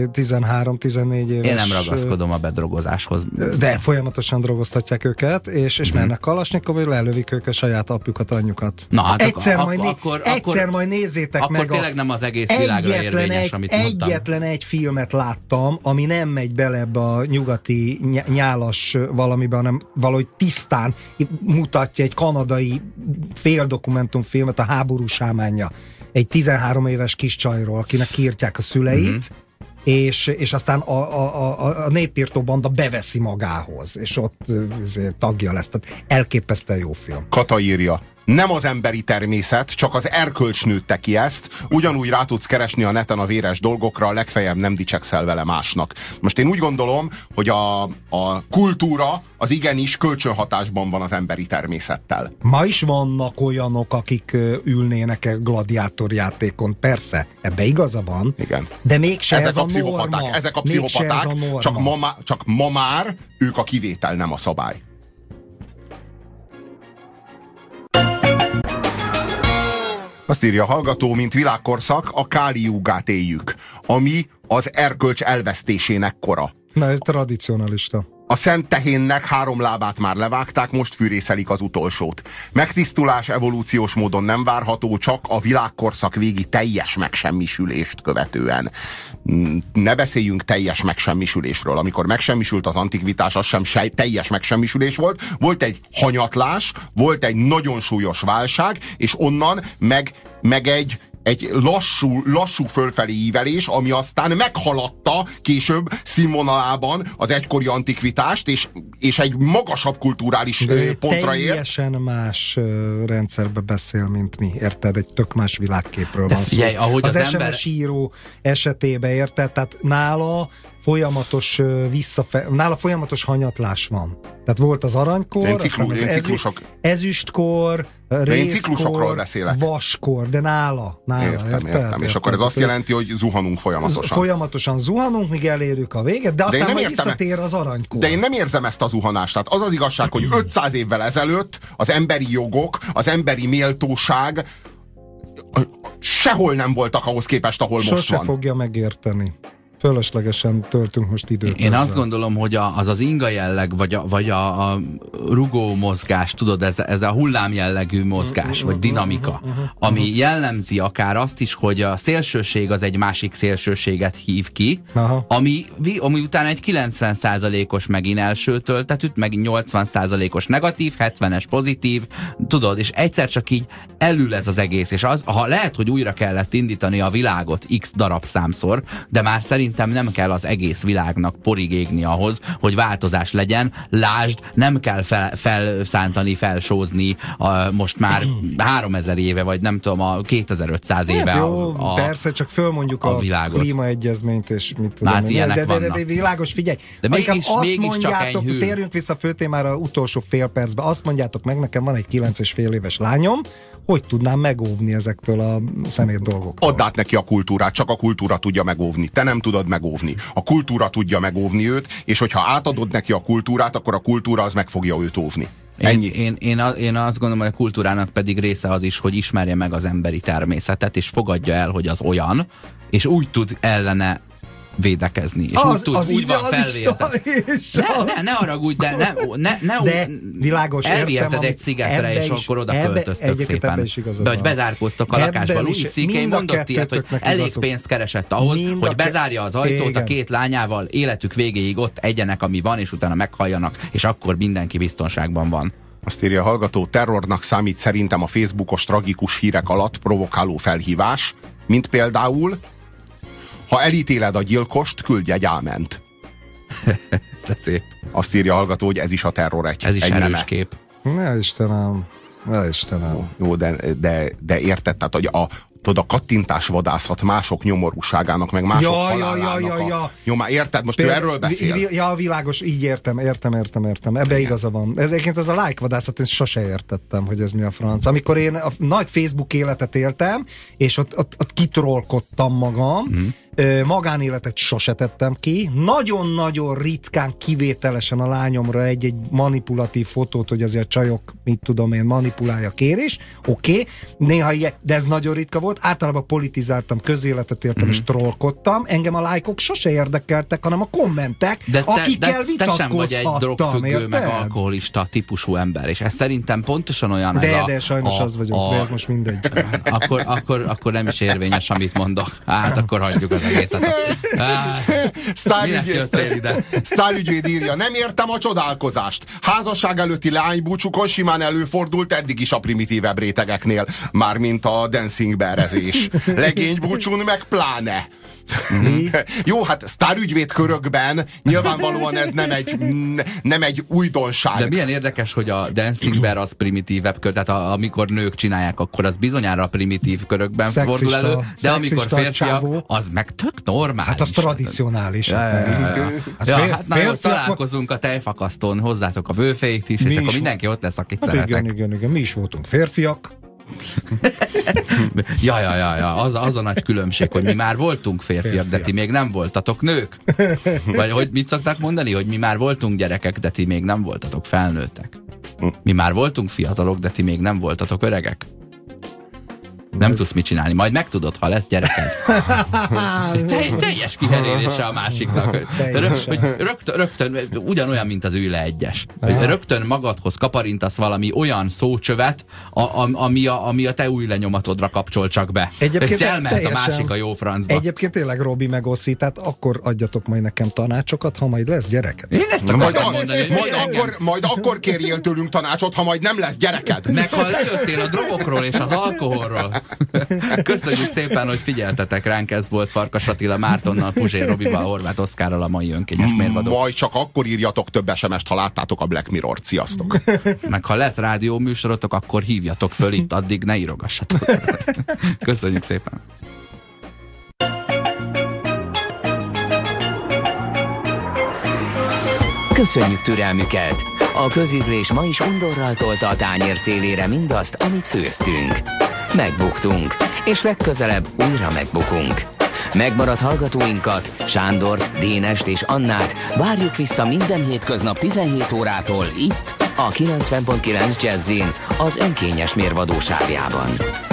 13-14 éves. Én nem ragaszkodom a bedrogozáshoz. De folyamatosan drogoztatják őket, és mennek kalasnyikov, hogy lelövik őket saját apjukat, anyjukat. Na, hát egyszer majd nézzétek akkor meg. Akkor tényleg nem az egész világra érvényes, amit mondtam. Egyetlen egy filmet láttam, ami nem megy bele ebbe a nyugati nyálas valamiben, hanem valahogy tisztán mutatja egy kanadai féldokumentumfilmet, a háború sámánja. Egy 13 éves kis csajról, akinek kiírtják a szüleit, és aztán a népírtó banda beveszi magához, és ott tagja lesz. Tehát elképesztően jó film. Kata írja. Nem az emberi természet, csak az erkölcs nőtte ki ezt. Ugyanúgy rá tudsz keresni a neten a véres dolgokra, legfeljebb nem dicsekszel vele másnak. Most én úgy gondolom, hogy a kultúra az igenis kölcsönhatásban van az emberi természettel. Ma is vannak olyanok, akik ülnének egy gladiátorjátékon. Persze, ebbe igaza van. Igen. De mégse ezek ez a norma. Ezek a pszichopaták, csak ma már ők a kivétel, nem a szabály. Azt írja a hallgató, mint világkorszak, a káliugát éljük, ami az erkölcs elvesztésének kora. Na, ez tradicionalista. A szent tehénnek 3 lábát már levágták, most fűrészelik az utolsót. Megtisztulás evolúciós módon nem várható, csak a világkorszak végi teljes megsemmisülést követően. Ne beszéljünk teljes megsemmisülésről. Amikor megsemmisült az antikvitás, az sem teljes megsemmisülés volt. Volt egy hanyatlás, volt egy nagyon súlyos válság, és onnan meg egy lassú fölfelé ívelés, ami aztán meghaladta később színvonalában az egykori antikvitást, és egy magasabb kulturális pontra ér. Teljesen más rendszerbe beszél, mint mi, érted? Egy tök más világképről van szó. Ahogy az SMS író esetében, érted? Tehát nála folyamatos hanyatlás van. Tehát volt az aranykor, aztán az ezüstkor, rézkor, vaskor, de nála értem. És akkor ez azt jelenti, hogy zuhanunk folyamatosan. Folyamatosan zuhanunk, míg elérjük a véget, de aztán majd visszatér az aranykor. De én nem érzem ezt a zuhanást. Tehát az az igazság, hogy 500 évvel ezelőtt az emberi jogok, az emberi méltóság sehol nem voltak ahhoz képest, ahol most van. Sose fogja megérteni. Fölöslegesen töltünk most időt. Én azt gondolom, hogy az inga jelleg, vagy a rugó mozgás, tudod, ez a hullám jellegű mozgás, vagy dinamika, ami jellemzi akár azt is, hogy a szélsőség az egy másik szélsőséget hív ki, ami után egy 90%-os megint első töltetűt, megint 80%-os negatív, 70-es pozitív, tudod, és egyszer csak így elül ez az egész, és ha lehet, hogy újra kellett indítani a világot x darab számszor, de már szerintem nem kell az egész világnak porig égni ahhoz, hogy változás legyen. Lásd, nem kell felszántani, felsózni most már 3000 éve, vagy nem tudom, a 2500 éve jó, persze, csak fölmondjuk a klímaegyezményt, és mit tudom. Hát de világos, figyelj. De mégis mondjátok, térjünk vissza a főtémára utolsó fél percben, azt mondjátok meg, nekem van egy 9,5 éves lányom, hogy tudnám megóvni ezektől a szemét dolgoktól. Add át neki a kultúrát, csak a kultúra tudja megóvni. Te nem tudod megóvni. A kultúra tudja megóvni őt, és hogyha átadod neki a kultúrát, akkor a kultúra az meg fogja őt óvni. Ennyi. Én azt gondolom, hogy a kultúrának pedig része az is, hogy ismerje meg az emberi természetet, és fogadja el, hogy az olyan, és úgy tud ellene védekezni. És úgy van felvérted. Ne haragudj, de világos, elviheted egy szigetre, és akkor oda költöztök szépen. Vagy bezárkóztok a lakásba. Louis C.K. mondott ilyet, hogy elég pénzt keresett ahhoz, hogy bezárja az ajtót a két lányával, életük végéig ott egyenek, ami van, és utána meghalljanak, és akkor mindenki biztonságban van. Azt írja a hallgató, terrornak számít szerintem a Facebookos tragikus hírek alatt provokáló felhívás, mint például: ha elítéled a gyilkost, küldj egy áment. De szép. Azt írja a hallgató, hogy ez is a terror egy ez is erős kép. Ne Istenem. Jó, de érted, tehát, hogy a kattintás vadászat mások nyomorúságának, meg mások halálának érted? Most ő erről beszél. Ja, világos, így értem. Ebbe igaza van. Egyébként ez a like vadászat, én sose értettem, hogy ez mi a franc. Amikor én a nagy Facebook életet éltem, és ott kitrollkodtam magam, magánéletet sose tettem ki. Nagyon-nagyon ritkán, kivételesen a lányomra egy manipulatív fotót, hogy azért csajok, mit tudom én, manipulálja kérés. Oké. Néha ilyen, de ez nagyon ritka volt. Általában politizáltam, közéletet éltem és trollkodtam. Engem a lájkok sose érdekeltek, hanem a kommentek, akikkel vitatkozhattam. Te sem vagy egy drogfüggő, meg alkoholista típusú ember, és ez szerintem pontosan olyan de sajnos az vagyok, de ez most mindegy. Akkor nem is érvényes, amit mondok. Hát akkor hagyjuk az egészet. Sztárügyvéd írja: nem értem a csodálkozást. Házasság előtti lánybúcsukon simán előfordult eddig is a primitívebb rétegeknél, mármint a dancing berezés. Legénybúcsún meg pláne. Jó, hát sztárügyvéd körökben nyilvánvalóan ez nem egy újdonság. De milyen érdekes, hogy a dancing bear az primitívebb kör, tehát amikor nők csinálják, akkor az bizonyára a primitív körökben fordul elő, de amikor férfiak, az meg tök normális. Hát az tradicionális. Találkozunk a tejfakasztón, hozzátok a vőfényt is, és akkor mindenki ott lesz, akit szeretek. Igen, mi is voltunk férfiak. Az a nagy különbség, hogy mi már voltunk férfiak, de ti még nem voltatok nők. Vagy hogy mit szokták mondani, hogy mi már voltunk gyerekek, de ti még nem voltatok felnőttek. Mi már voltunk fiatalok, de ti még nem voltatok öregek. Nem tudsz mit csinálni, majd megtudod, ha lesz gyereked. Teljes kiherélése a másiknak. Rögtön ugyanolyan, mint az Yle egyes. Rögtön magadhoz kaparintasz valami olyan szócsövet, ami a te új lenyomatodra kapcsol csak be. És elmehet a másik a jó francba. Egyébként tényleg Robi meg Oszi, tehát akkor adjatok majd nekem tanácsokat, ha majd lesz gyereked. Én ezt akartam mondani. Majd akkor kérjél tőlünk tanácsot, ha majd nem lesz gyereked. Meg ha lejöttél a drogokról és az alkoholról. Köszönjük szépen, hogy figyeltetek ránk, ez volt Farkas Attila Mártonnal, Puzsér Robival, Horváth Oszkárral, a mai önkényes mérvadó. Majd csak akkor írjatok több SMS-t, ha láttátok a Black Mirror-t. Sziasztok! Meg ha lesz rádió műsorotok, akkor hívjatok föl itt, addig ne írogassatok. Köszönjük szépen! Köszönjük türelmüket! A közízlés ma is undorral tolta a tányér szélére mindazt, amit főztünk. Megbuktunk, és legközelebb újra megbukunk. Megmaradt hallgatóinkat, Sándort, Dénest és Annát várjuk vissza minden hétköznap 17 órától itt, a 90.9 Jazzin, az önkényes mérvadóságában.